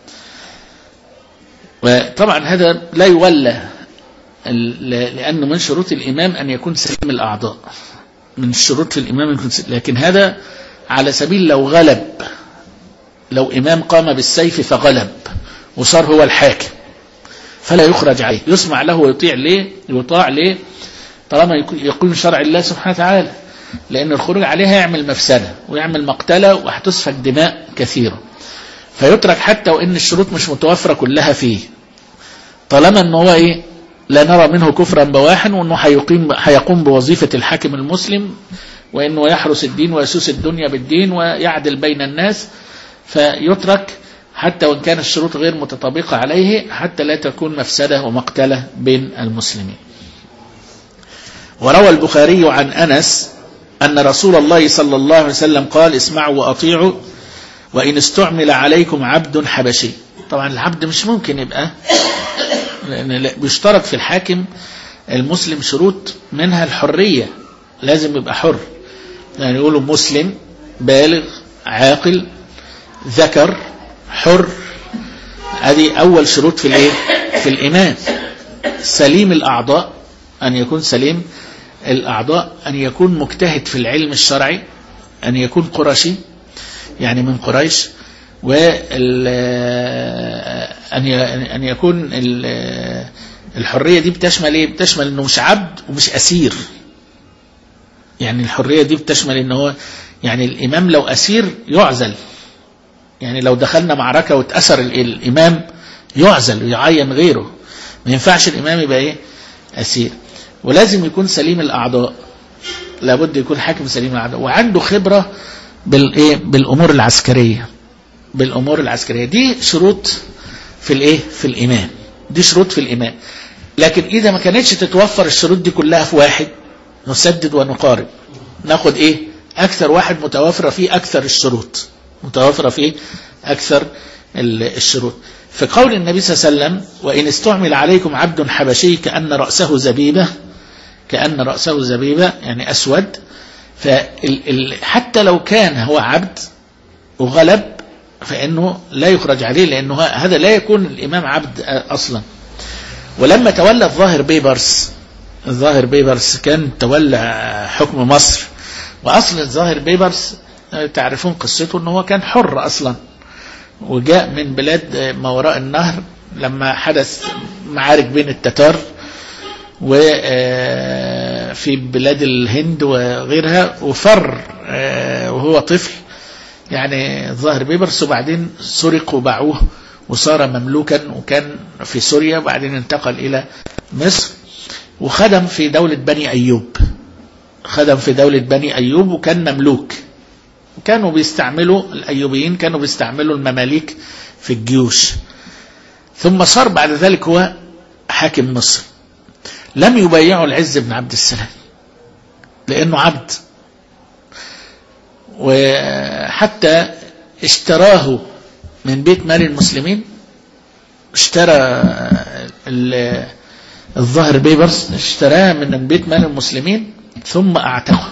وطبعا هذا لا يولى، لأن من شروط الإمام أن يكون سليم الأعضاء، من الشروط في الإمام يكون سليم. لكن هذا على سبيل لو غلب، لو إمام قام بالسيف فغلب وصار هو الحاكم فلا يخرج عليه، يسمع له ويطيع ليه يطاع ليه طالما يقوم شرع الله سبحانه وتعالى، لأن الخروج عليه يعمل مفسدة ويعمل مقتلة وهتسفك دماء كثيرة، فيترك حتى وإن الشروط مش متوفرة كلها فيه، طالما أنه هو إيه لا نرى منه كفرا بواحا، وأنه هيقيم هيقوم بوظيفة الحاكم المسلم، وأنه يحرس الدين ويسوس الدنيا بالدين ويعدل بين الناس، فيترك حتى وإن كان الشروط غير متطابقة عليه، حتى لا تكون مفسدة ومقتلة بين المسلمين. وروى البخاري عن أنس أن رسول الله صلى الله عليه وسلم قال: اسمعوا وأطيعوا وإن استعمل عليكم عبد حبشي. طبعا العبد مش ممكن يبقى، لأن بيشترط في الحاكم المسلم شروط منها الحرية، لازم يبقى حر، يعني يقولوا مسلم بالغ عاقل ذكر حر، هذه أول شروط في الايه في الإيمان. سليم الأعضاء، أن يكون سليم الأعضاء، أن يكون مجتهد في العلم الشرعي، أن يكون قرشي يعني من قريش، وأن أن يكون الحرية دي بتشمل إيه؟ بتشمل إنه مش عبد ومش أسير. يعني الحرية دي بتشمل إنه هو يعني الإمام لو أسير يعزل، يعني لو دخلنا معركة واتأسر الإمام يعزل ويعين غيره، ما ينفعش الإمام يبقى إيه؟ أسير. ولازم يكون سليم الأعضاء، لابد يكون حاكم سليم الأعضاء، وعنده خبرة بالإيه؟ بالأمور العسكرية، بالأمور العسكرية. دي شروط في الإيه؟ في الإمام، دي شروط في الإمام. لكن إذا ما كانتش تتوفر الشروط دي كلها في واحد، نسدد ونقارب، ناخد إيه؟ أكثر واحد متوفرة فيه أكثر الشروط، متوفرة فيه أكثر الشروط. في قول النبي صلى الله عليه وسلم: وإن استعمل عليكم عبد حبشي كأن رأسه زبيبة، كأن رأسه زبيبة يعني أسود، فحتى لو كان هو عبد وغلب فإنه لا يخرج عليه، لأنه هذا لا يكون الإمام عبد أصلا. ولما تولى الظاهر بيبرس، الظاهر بيبرس كان تولى حكم مصر، وأصل الظاهر بيبرس تعرفون قصته أنه كان حر أصلا، وجاء من بلاد ما وراء النهر لما حدث معارك بين التتار وفي بلاد الهند وغيرها، وفر وهو طفل يعني الظاهر بيبرس، وبعدين سرق وباعوه وصار مملوكا، وكان في سوريا، وبعدين انتقل إلى مصر وخدم في دولة بني أيوب، خدم في دولة بني أيوب وكان مملوك. كانوا بيستعملوا الأيوبيين كانوا بيستعملوا المماليك في الجيوش. ثم صار بعد ذلك هو حاكم مصر. لم يبايعوا العز بن عبد السلام لأنه عبد، وحتى اشتراه من بيت مال المسلمين، اشترى الظاهر بيبرس اشتراه من بيت مال المسلمين ثم اعتقه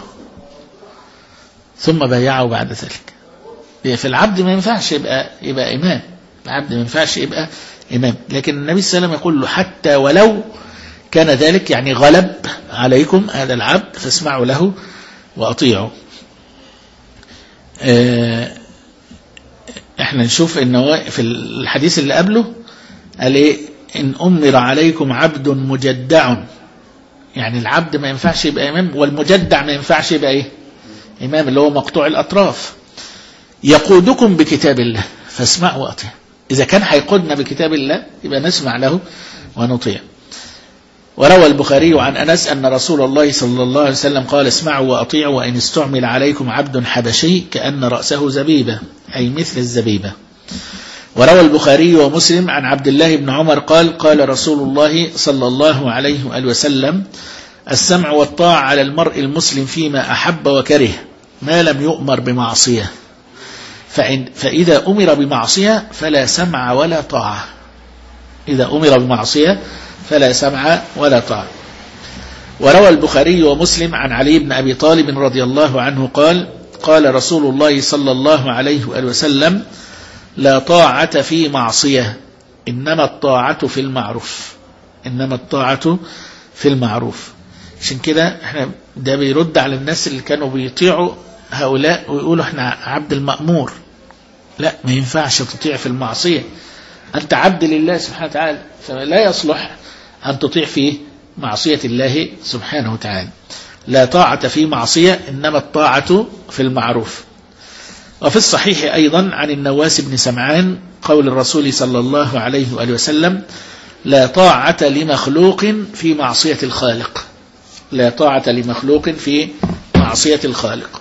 ثم بايعه بعد ذلك. في العبد ما ينفعش يبقى يبقى إمام، العبد ما ينفعش يبقى إمام. لكن النبي صلى الله عليه وسلم يقول له: حتى ولو كان ذلك يعني غلب عليكم هذا العبد فاسمعوا له وأطيعوا. اه احنا نشوف انه في الحديث اللي قبله قال ايه: ان امر عليكم عبد مجدع، يعني العبد ما ينفعش يبقى امام، والمجدع ما ينفعش يبقى ايه؟ امام، اللي هو مقطوع الاطراف. يقودكم بكتاب الله فاسمعوا واطيعوا. اذا كان هيقودنا بكتاب الله يبقى نسمع له ونطيع. وروى البخاري عن أنس أن رسول الله صلى الله عليه وسلم قال: اسمعوا وأطيعوا وإن استعمل عليكم عبد حبشي كأن رأسه زبيبة، أي مثل الزبيبة. وروى البخاري ومسلم عن عبد الله بن عمر قال: قال رسول الله صلى الله عليه وآله وسلم: السمع والطاعة على المرء المسلم فيما أحب وكره ما لم يؤمر بمعصية، فإذا أمر بمعصية فلا سمع ولا طاعة، إذا أمر بمعصية فلا سمع ولا طاعة. وروى البخاري ومسلم عن علي بن أبي طالب رضي الله عنه قال: قال رسول الله صلى الله عليه وآله وسلم: لا طاعة في معصية، إنما الطاعة في المعروف، إنما الطاعة في المعروف. عشان كده احنا ده بيرد على الناس اللي كانوا بيطيعوا هؤلاء ويقولوا احنا عبد المأمور. لا، ما ينفعش تطيع في المعصية، أنت عبد لله سبحانه وتعالى، فلا يصلح أن تطيع في معصية الله سبحانه وتعالى. لا طاعة في معصية، إنما الطاعة في المعروف. وفي الصحيح أيضا عن النواس بن سمعان قول الرسول صلى الله عليه وآله وسلم: لا طاعة لمخلوق في معصية الخالق، لا طاعة لمخلوق في معصية الخالق.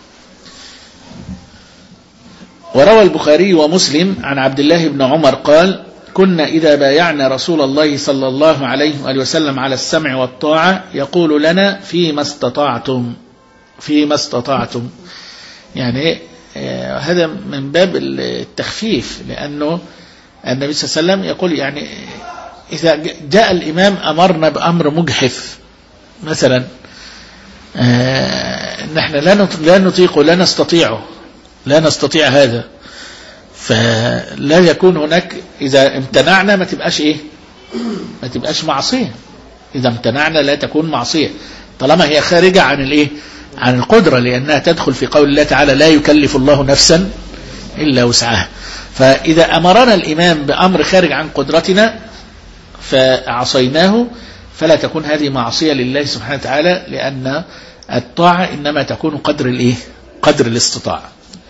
وروى البخاري ومسلم عن عبد الله بن عمر قال: كنا إذا بايعنا رسول الله صلى الله عليه وآله وسلم على السمع والطاعة يقول لنا: فيما استطعتم، فيما استطعتم. يعني هذا من باب التخفيف، لأنه النبي صلى الله عليه وسلم يقول يعني إذا جاء الإمام أمرنا بأمر مجحف مثلا نحن لا نطيق ولا نستطيعه لا نستطيع هذا، فلا يكون هناك إذا امتنعنا ما تبقاش إيه ما تبقاش معصية. إذا امتنعنا لا تكون معصية طالما هي خارجة عن الإيه عن القدرة، لأنها تدخل في قول الله تعالى لا يكلف الله نفسا إلا وسعها. فإذا أمرنا الإمام بأمر خارج عن قدرتنا فعصيناه فلا تكون هذه معصية لله سبحانه وتعالى، لأن الطاعة إنما تكون قدر الإيه قدر الاستطاعة.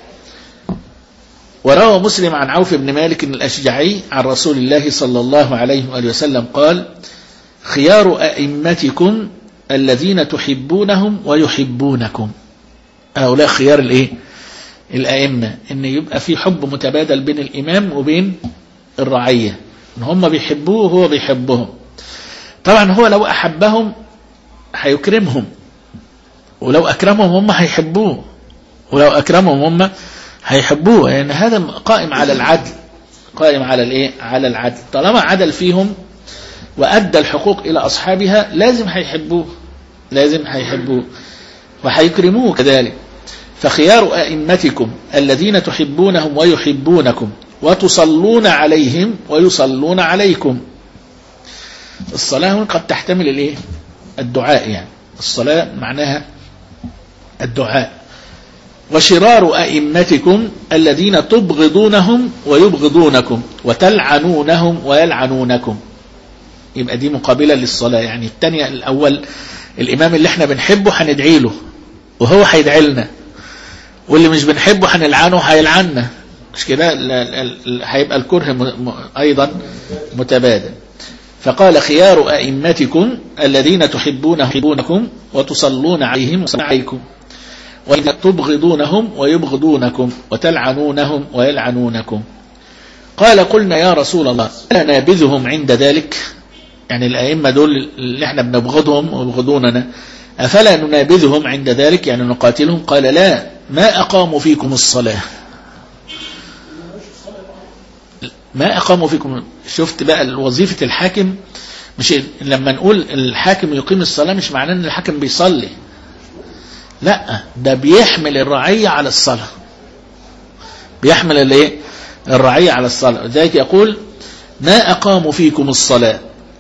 وروى مسلم عن عوف بن مالك الأشجعي عن رسول الله صلى الله عليه وآله وسلم قال خيار أئمتكم الذين تحبونهم ويحبونكم. هؤلاء خيار الإيه الأئمة، إن يبقى في حب متبادل بين الإمام وبين الرعية، إن هم بيحبوه وهو بيحبهم. طبعا هو لو أحبهم هيكرمهم، ولو أكرمهم هم هيحبوه، ولو أكرمهم هم هيحبوه، لأن يعني هذا قائم على العدل، قائم على الإيه على العدل. طالما عدل فيهم وأدى الحقوق إلى أصحابها لازم هيحبوه لازم هيحبوه وهيكرموه كذلك. فخيار أئمتكم الذين تحبونهم ويحبونكم وتصلون عليهم ويصلون عليكم. الصلاة قد تحتمل الإيه الدعاء، يعني الصلاة معناها الدعاء. وشرار أئمتكم الذين تبغضونهم ويبغضونكم وتلعنونهم ويلعنونكم. يبقى دي مقابلة للصلاة، يعني الثانية الأول الإمام اللي احنا بنحبه هندعي له وهو هيدعي لنا، واللي مش بنحبه هنلعنه هيلعننا، مش كده؟ هيبقى الكره أيضا متبادل. فقال خيار أئمتكم الذين تحبونهم وتصلون عليهم وعليكم وإذا تبغضونهم ويبغضونكم وتلعنونهم ويلعنونكم. قال قلنا يا رسول الله ألا نابذهم عند ذلك؟ يعني الأئمة دول اللي احنا بنبغضهم ويبغضوننا أفلا ننابذهم عند ذلك، يعني نقاتلهم؟ قال لا، ما أقاموا فيكم الصلاة ما أقاموا فيكم. شفت بقى وظيفة الحاكم، مش لما نقول الحاكم يقيم الصلاة مش معناه ان الحاكم بيصلي، لا، ده بيحمل الرعية على الصلاة، بيحمل الايه الرعية على الصلاة. ذلك يقول ما أقاموا فيكم الصلاة،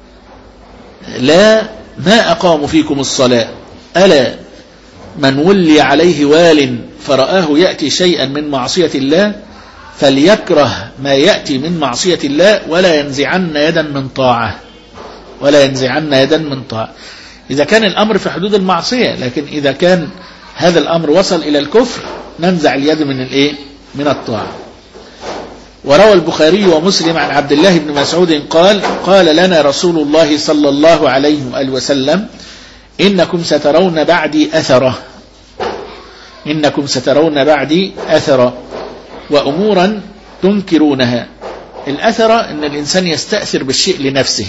لا ما أقاموا فيكم الصلاة ألا من ولي عليه وال فرآه يأتي شيئا من معصية الله فليكره ما يأتي من معصية الله ولا ينزعن يدا من طاعة ولا ينزعن يدا من طاعة. إذا كان الأمر في حدود المعصية، لكن إذا كان هذا الأمر وصل إلى الكفر ننزع اليد من الإيه من الطاعة. وروى البخاري ومسلم عن عبد الله بن مسعود قال قال لنا رسول الله صلى الله عليه وآله وسلم إنكم سترون بعدي أثرة إنكم سترون بعدي أثرة وأمورا تنكرونها. الأثرة إن الإنسان يستأثر بالشيء لنفسه،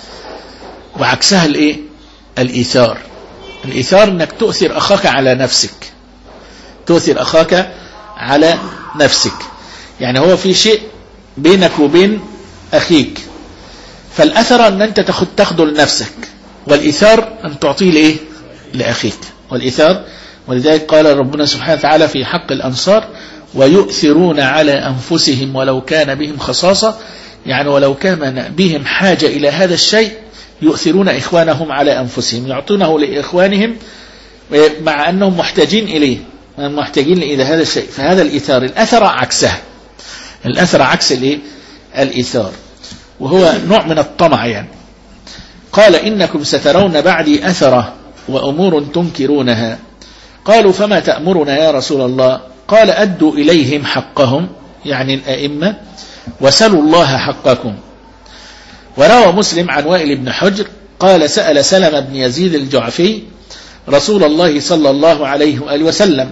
وعكسها الإيه الإيثار. الإيثار إنك تؤثر أخاك على نفسك، تؤثر أخاك على نفسك. يعني هو في شيء بينك وبين أخيك، فالأثر أن أنت تاخده لنفسك، والإيثار أن تعطيه لإيه لأخيك. والإيثار، ولذلك قال ربنا سبحانه وتعالى في حق الأنصار ويؤثرون على أنفسهم ولو كان بهم خصاصة، يعني ولو كان بهم حاجة إلى هذا الشيء يؤثرون إخوانهم على أنفسهم، يعطونه لإخوانهم مع أنهم محتاجين إليه محتاجين إلى هذا الشيء. فهذا الإيثار. الأثر عكسها، الأثر عكس الإيه الإيثار، وهو نوع من الطمع. يعني قال إنكم سترون بعدي أثرة وأمور تنكرونها. قالوا فما تأمرنا يا رسول الله؟ قال أدوا إليهم حقهم، يعني الأئمة، وسلوا الله حقكم. وروى مسلم عن وائل بن حجر قال سأل سلم بن يزيد الجعفي رسول الله صلى الله عليه وآله وسلم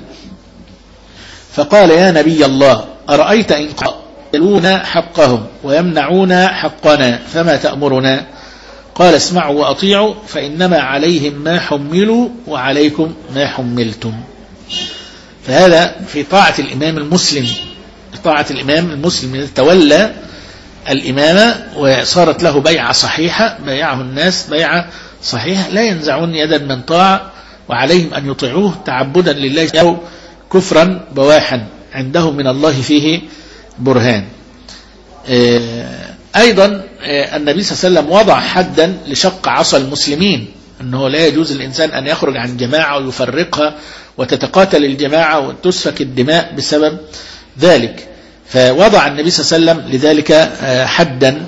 فقال يا نبي الله أرأيت إن قالون حقهم ويمنعون حقنا فما تأمرنا؟ قال اسمعوا وأطيعوا فإنما عليهم ما حملوا وعليكم ما حملتم. فهذا في طاعة الإمام المسلم، طاعة الإمام المسلم تولى الإمامة وصارت له بيعة صحيحة، بيعه الناس بيعة صحيح لا ينزعون يدا من طاعة، وعليهم أن يطيعوه تعبدا لله أو كفرا بواحا عندهم من الله فيه برهان. أيضا النبي صلى الله عليه وسلم وضع حدا لشق عصا المسلمين، أنه لا يجوز الإنسان أن يخرج عن جماعة ويفرقها وتتقاتل الجماعة وتسفك الدماء بسبب ذلك، فوضع النبي صلى الله عليه وسلم لذلك حدا.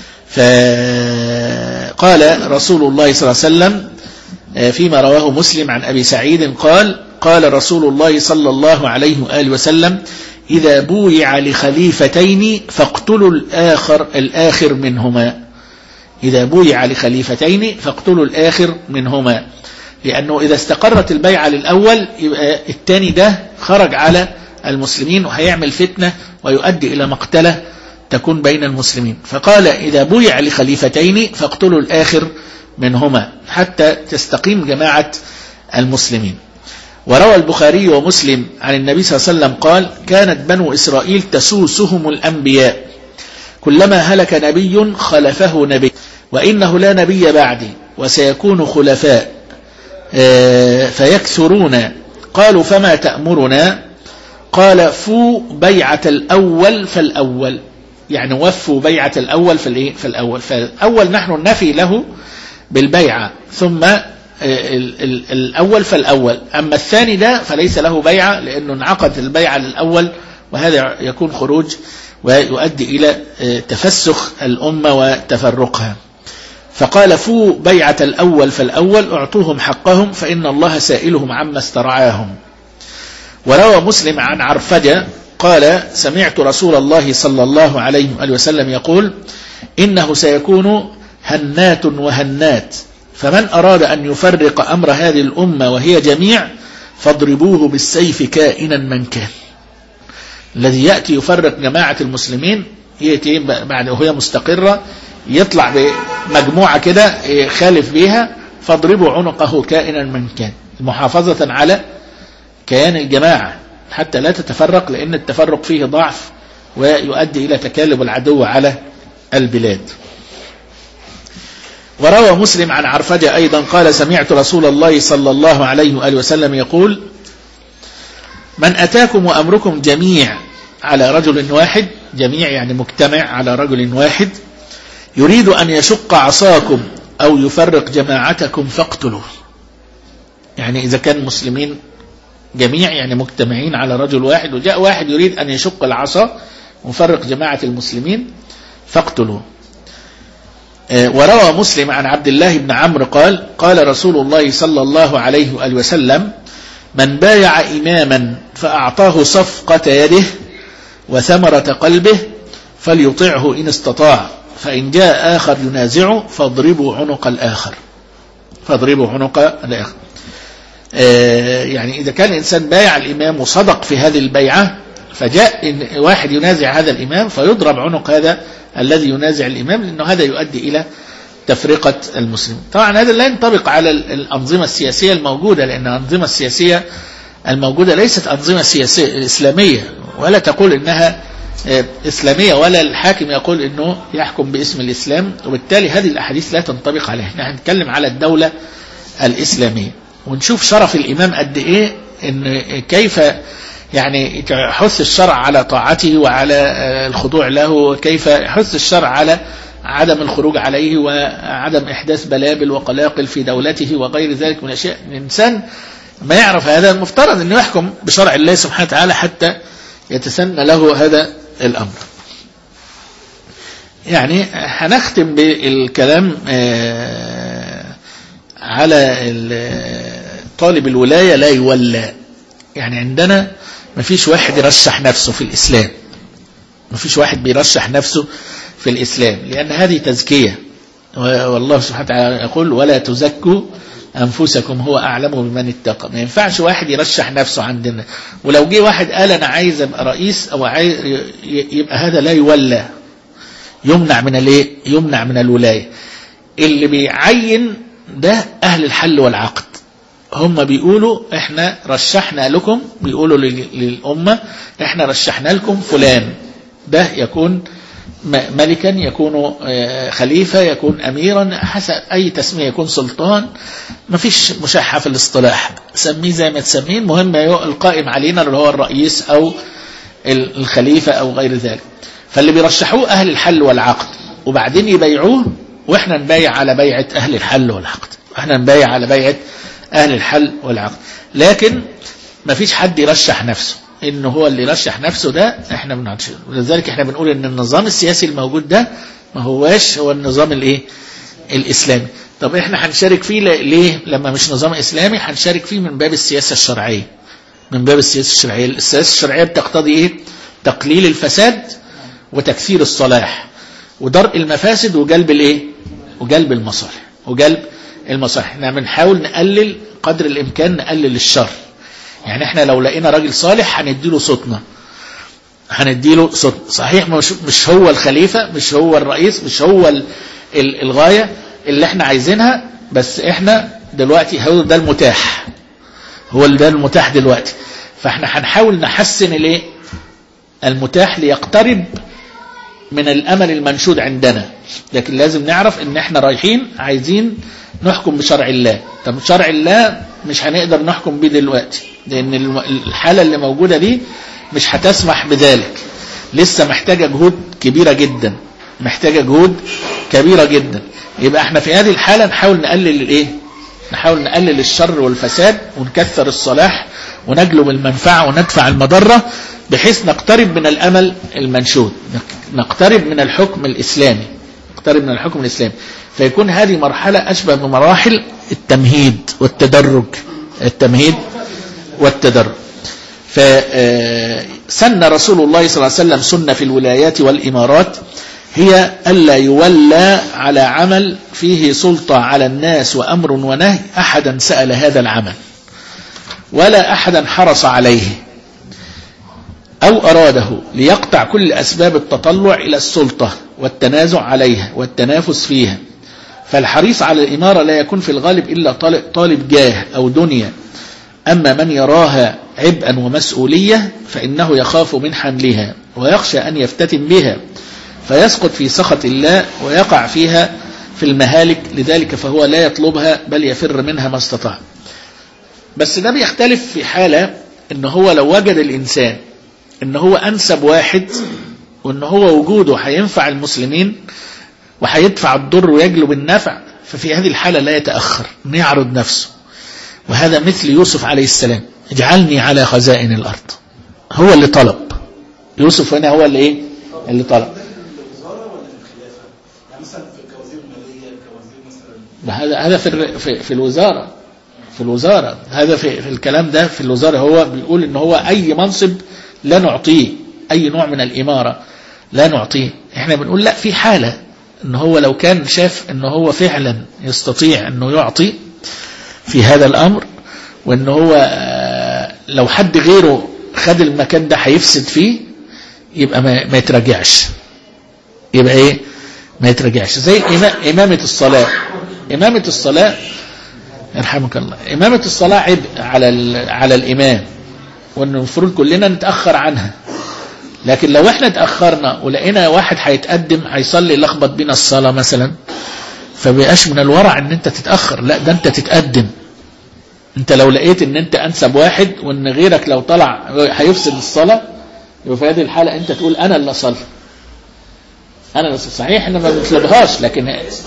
فقال رسول الله صلى الله عليه وسلم فيما رواه مسلم عن أبي سعيد قال قال رسول الله صلى الله عليه وآله وسلم إذا بويع لخليفتين فاقتلوا الآخر الآخر منهما. إذا بويع لخليفتين فاقتلوا الآخر منهما، لأنه إذا استقرت البيعة للأول يبقى الثاني ده خرج على المسلمين وهيعمل فتنة ويؤدي إلى مقتلة تكون بين المسلمين. فقال إذا بويع لخليفتين فاقتلوا الآخر منهما حتى تستقيم جماعة المسلمين. وروى البخاري ومسلم عن النبي صلى الله عليه وسلم قال كانت بنو إسرائيل تسوسهم الأنبياء، كلما هلك نبي خلفه نبي، وإنه لا نبي بعدي وسيكون خلفاء فيكثرون. قالوا فما تأمرنا؟ قال فو بيعة الأول فالأول، يعني وفوا بيعة الأول فالأول. فالأول نحن نفي له بالبيعة، ثم الأول فالأول، أما الثاني ده فليس له بيعة لأنه انعقد البيعة للأول، وهذا يكون خروج ويؤدي إلى تفسخ الأمة وتفرقها. فقال فو بيعة الأول فالأول أعطوهم حقهم فإن الله سائلهم عما استرعاهم. وروى مسلم عن عرفجة قال سمعت رسول الله صلى الله عليه وسلم يقول إنه سيكون هنات وهنات، فمن أراد أن يفرق أمر هذه الأمة وهي جميع فاضربوه بالسيف كائنا من كان. الذي يأتي يفرق جماعة المسلمين يأتي بعد وهي مستقرة يطلع بمجموعة كده خالف بيها فاضربوا عنقه كائنا من كان، محافظة على كيان الجماعة حتى لا تتفرق، لأن التفرق فيه ضعف ويؤدي إلى تكالب العدو على البلاد. وروى مسلم عن عرفجة أيضا قال سمعت رسول الله صلى الله عليه وآله وسلم يقول من أتاكم وأمركم جميع على رجل واحد، جميع يعني مجتمع على رجل واحد، يريد أن يشق عصاكم أو يفرق جماعتكم فاقتلوه. يعني إذا كان مسلمين جميع يعني مجتمعين على رجل واحد، وجاء واحد يريد أن يشق العصا ويفرق جماعة المسلمين فاقتلوه. وروى مسلم عن عبد الله بن عمرو قال قال رسول الله صلى الله عليه وآله وسلم من بايع إماما فأعطاه صفقة يده وثمرة قلبه فليطعه إن استطاع، فإن جاء آخر ينازعه فاضربوا عنق الآخر فاضربوا عنق الآخر. يعني إذا كان الإنسان بايع الإمام وصدق في هذه البيعة فجاء واحد ينازع هذا الإمام فيضرب عنق هذا الذي ينازع الإمام، لأنه هذا يؤدي إلى تفرقة المسلمين. طبعا هذا لا ينطبق على الأنظمة السياسية الموجودة، لأن الأنظمة السياسية الموجودة ليست أنظمة سياسية إسلامية، ولا تقول إنها إسلامية، ولا الحاكم يقول إنه يحكم باسم الإسلام، وبالتالي هذه الأحاديث لا تنطبق عليها. نحن نتكلم على الدولة الإسلامية ونشوف شرف الإمام قد إيه، إن كيف يعني يحث الشرع على طاعته وعلى الخضوع له، كيف يحث الشرع على عدم الخروج عليه وعدم إحداث بلابل وقلاقل في دولته وغير ذلك من الأشياء. الإنسان ما يعرف هذا المفترض أنه يحكم بشرع الله سبحانه وتعالى حتى يتسنى له هذا الأمر. يعني هنختم بالكلام على طالب الولاية لا يولى. يعني عندنا ما فيش واحد يرشح نفسه في الإسلام، ما فيش واحد بيرشح نفسه في الإسلام، لأن هذه تزكية، والله سبحانه وتعالى يقول ولا تزكوا أنفسكم هو أعلم بمن اتقى. ما ينفعش واحد يرشح نفسه عندنا، ولو جه واحد قال أنا عايز أبقى رئيس أو عايز يبقى هذا لا يولى، يمنع من الايه؟ يمنع من الولاية. اللي بيعين ده أهل الحل والعقد، هم بيقولوا احنا رشحنا لكم، بيقولوا للأمة احنا رشحنا لكم فلان، ده يكون ملكا، يكون خليفة، يكون أميرا، حسب أي تسمية، يكون سلطان، ما فيش مشاحة في الاصطلاح، سميه زي ما تسميه، المهم القائم علينا اللي هو الرئيس أو الخليفة أو غير ذلك. فاللي بيرشحوه أهل الحل والعقد، وبعدين يبيعوه، وإحنا نبايع على بيعة أهل الحل والعقد، وإحنا نبايع على بيعة أهل الحل والعقد. لكن ما فيش حد يرشح نفسه، إنه هو اللي يرشح نفسه ده إحنا بنعرفش. ولذلك إحنا بنقول إن النظام السياسي الموجود ده ما هواش هو النظام الإيه الإسلامي. طب إحنا هنشارك فيه ليه؟ لما مش نظام إسلامي هنشارك فيه من باب السياسة الشرعية، من باب السياسة الشرعية. السياسة الشرعية بتقتضي إيه؟ تقليل الفساد وتكثير الصلاح ودرء المفاسد وجلب الإيه؟ وجلب المصالح وجلب المصالح. احنا بنحاول نقلل قدر الإمكان، نقلل الشر. يعني احنا لو لقينا راجل صالح هنديله صوتنا، هنديله صوت. صحيح مش, مش هو الخليفة، مش هو الرئيس، مش هو ال ال الغاية اللي احنا عايزينها، بس احنا دلوقتي هو ده المتاح، هو ده المتاح دلوقتي. فاحنا هنحاول نحسن الايه المتاح ليقترب من الامل المنشود عندنا. لكن لازم نعرف ان احنا رايحين عايزين نحكم بشرع الله. طب شرع الله مش هنقدر نحكم بيه دلوقتي، لان الحالة اللي موجودة دي مش هتسمح بذلك، لسه محتاجة جهود كبيرة جدا، محتاجة جهود كبيرة جدا. يبقى احنا في هذه الحالة نحاول نقلل الايه نحاول نقلل الشر والفساد، ونكثر الصلاح، ونجلب المنفعة وندفع المضرة، بحيث نقترب من الامل المنشود، نقترب من الحكم الاسلامي، نقترب من الحكم الاسلامي. فيكون هذه مرحلة اشبه بمراحل التمهيد والتدرج، التمهيد والتدرج. فسن رسول الله صلى الله عليه وسلم سنة في الولايات والإمارات، هي ألا يولى على عمل فيه سلطة على الناس وأمر ونهي أحدا سأل هذا العمل، ولا أحدا حرص عليه أو أراده، ليقطع كل أسباب التطلع إلى السلطة والتنازع عليها والتنافس فيها. فالحريص على الإمارة لا يكون في الغالب إلا طالب جاه أو دنيا. أما من يراها عبئا ومسؤولية فإنه يخاف من حملها ويخشى أن يفتتن بها فيسقط في سخط الله ويقع فيها في المهالك، لذلك فهو لا يطلبها بل يفر منها ما استطاع. بس ده بيختلف في حالة إن هو لو وجد الإنسان إن هو أنسب واحد، وإن هو وجوده هينفع المسلمين وهيدفع الضر ويجلب النفع، ففي هذه الحالة لا يتأخر إنه يعرض نفسه. وهذا مثل يوسف عليه السلام، اجعلني على خزائن الأرض، هو اللي طلب. يوسف هنا هو اللي إيه اللي طلب. هذا هذا في في في الوزارة في الوزارة هذا في في الكلام ده في الوزارة. هو بيقول إن هو أي منصب لا نعطيه، أي نوع من الإمارة لا نعطيه. إحنا بنقول لا، في حالة إن هو لو كان شاف إن هو فعلا يستطيع إنه يعطي في هذا الأمر، وإن هو لو حد غيره خد المكان ده هيفسد فيه، يبقى ما, ما يتراجعش، يبقى إيه ما يتراجعش. زي إمامة الصلاة، إمامة الصلاة يرحمك الله، إمامة الصلاة عبء على على الإمام، وإنه المفروض كلنا نتأخر عنها. لكن لو احنا تأخرنا ولقينا واحد هيتقدم هيصلي لخبط بينا الصلاة مثلا، فبقاش من الورع ان انت تتأخر، لا ده انت تتقدم. انت لو لقيت ان انت انسب واحد وان غيرك لو طلع هيفسد الصلاة، يبقى في هذه الحالة انت تقول انا اللي اصلي، انا اللي صحيح احنا ما بنطلبهاش، لكن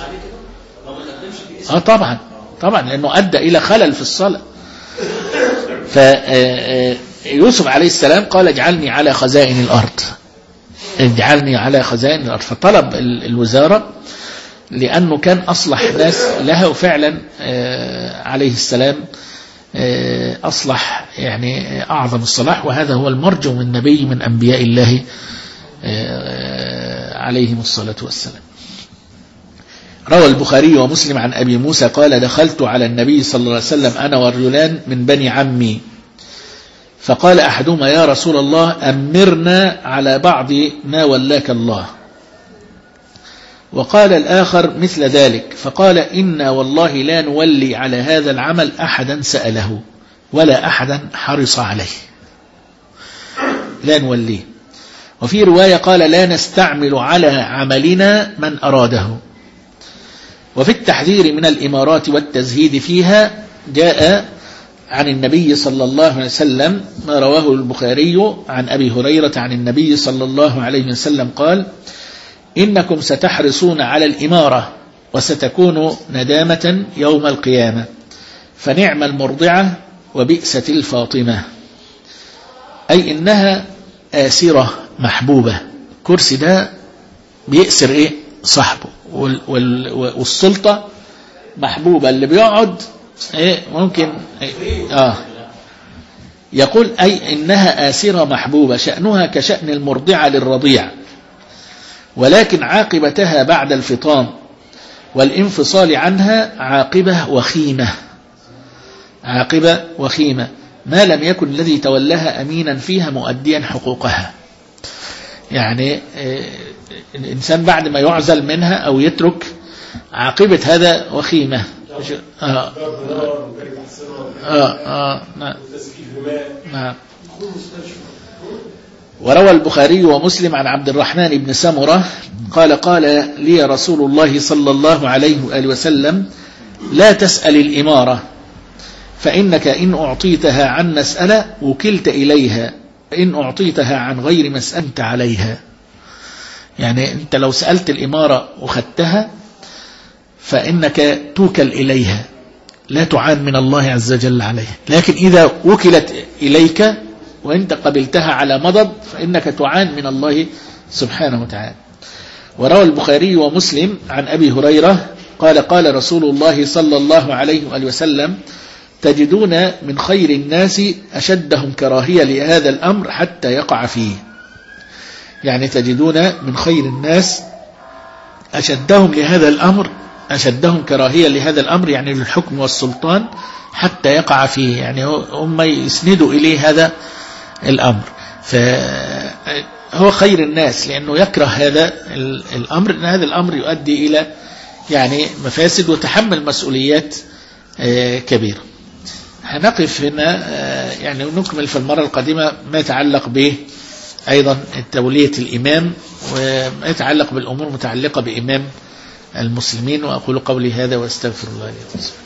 اه طبعا طبعا لانه ادى الى خلل في الصلاة. فيوسف عليه السلام قال اجعلني على خزائن الارض، اجعلني على خزائن الارض. فطلب الوزارة لأنه كان أصلح ناس لها، وفعلا عليه السلام أصلح يعني أعظم الصلاح، وهذا هو المرجو من نبي من أنبياء الله عليهم الصلاة والسلام. روى البخاري ومسلم عن أبي موسى قال دخلت على النبي صلى الله عليه وسلم أنا ورجلان من بني عمي، فقال أحدهما يا رسول الله أمرنا على بعض ما ولاك الله، وقال الآخر مثل ذلك، فقال إنا والله لا نولي على هذا العمل أحدا سأله ولا أحدا حرص عليه، لا نوليه وفي رواية قال لا نستعمل على عملنا من أراده. وفي التحذير من الإمارات والتزهيد فيها جاء عن النبي صلى الله عليه وسلم ما رواه البخاري عن أبي هريرة عن النبي صلى الله عليه وسلم قال إنكم ستحرصون على الإمارة وستكون ندامة يوم القيامة، فنعم المرضعة وبئست الفاطمة، أي إنها آسرة محبوبة. كرسي ده بيأسر إيه صاحبه، وال وال والسلطة محبوبة، اللي بيقعد إيه ممكن إيه آه يقول أي إنها آسرة محبوبة شأنها كشأن المرضعة للرضيع، ولكن عاقبتها بعد الفطام والانفصال عنها عاقبة وخيمة، عاقبة وخيمة ما لم يكن الذي تولاها أمينا فيها مؤديا حقوقها. يعني الإنسان بعد ما يعزل منها أو يترك عاقبة هذا وخيمة. آه آه آه نعم نعم. وروى البخاري ومسلم عن عبد الرحمن بن سمرة قال قال لي رسول الله صلى الله عليه وآله وسلم لا تسأل الإمارة، فإنك إن أعطيتها عن مسألة وكلت إليها، إن أعطيتها عن غير مسألة عليها. يعني أنت لو سألت الإمارة وخدتها فإنك توكل إليها، لا تعان من الله عز وجل عليها. لكن إذا وكلت إليك وإنت قبلتها على مضض فإنك تعان من الله سبحانه وتعالى. وروى البخاري ومسلم عن أبي هريرة قال قال رسول الله صلى الله عليه وآله وسلم تجدون من خير الناس أشدهم كراهية لهذا الأمر حتى يقع فيه. يعني تجدون من خير الناس أشدهم لهذا الأمر، أشدهم كراهية لهذا الأمر يعني للحكم والسلطان حتى يقع فيه، يعني هم يسندوا إليه هذا الأمر. فهو خير الناس لأنه يكره هذا الأمر، أن هذا الأمر يؤدي إلى يعني مفاسد وتحمل مسؤوليات كبيرة. هنقف هنا يعني نكمل في المرة القادمة ما يتعلق به أيضا تولية الإمام وما يتعلق بالأمور متعلقة بإمام المسلمين. وأقول قولي هذا وأستغفر الله لي ولكم.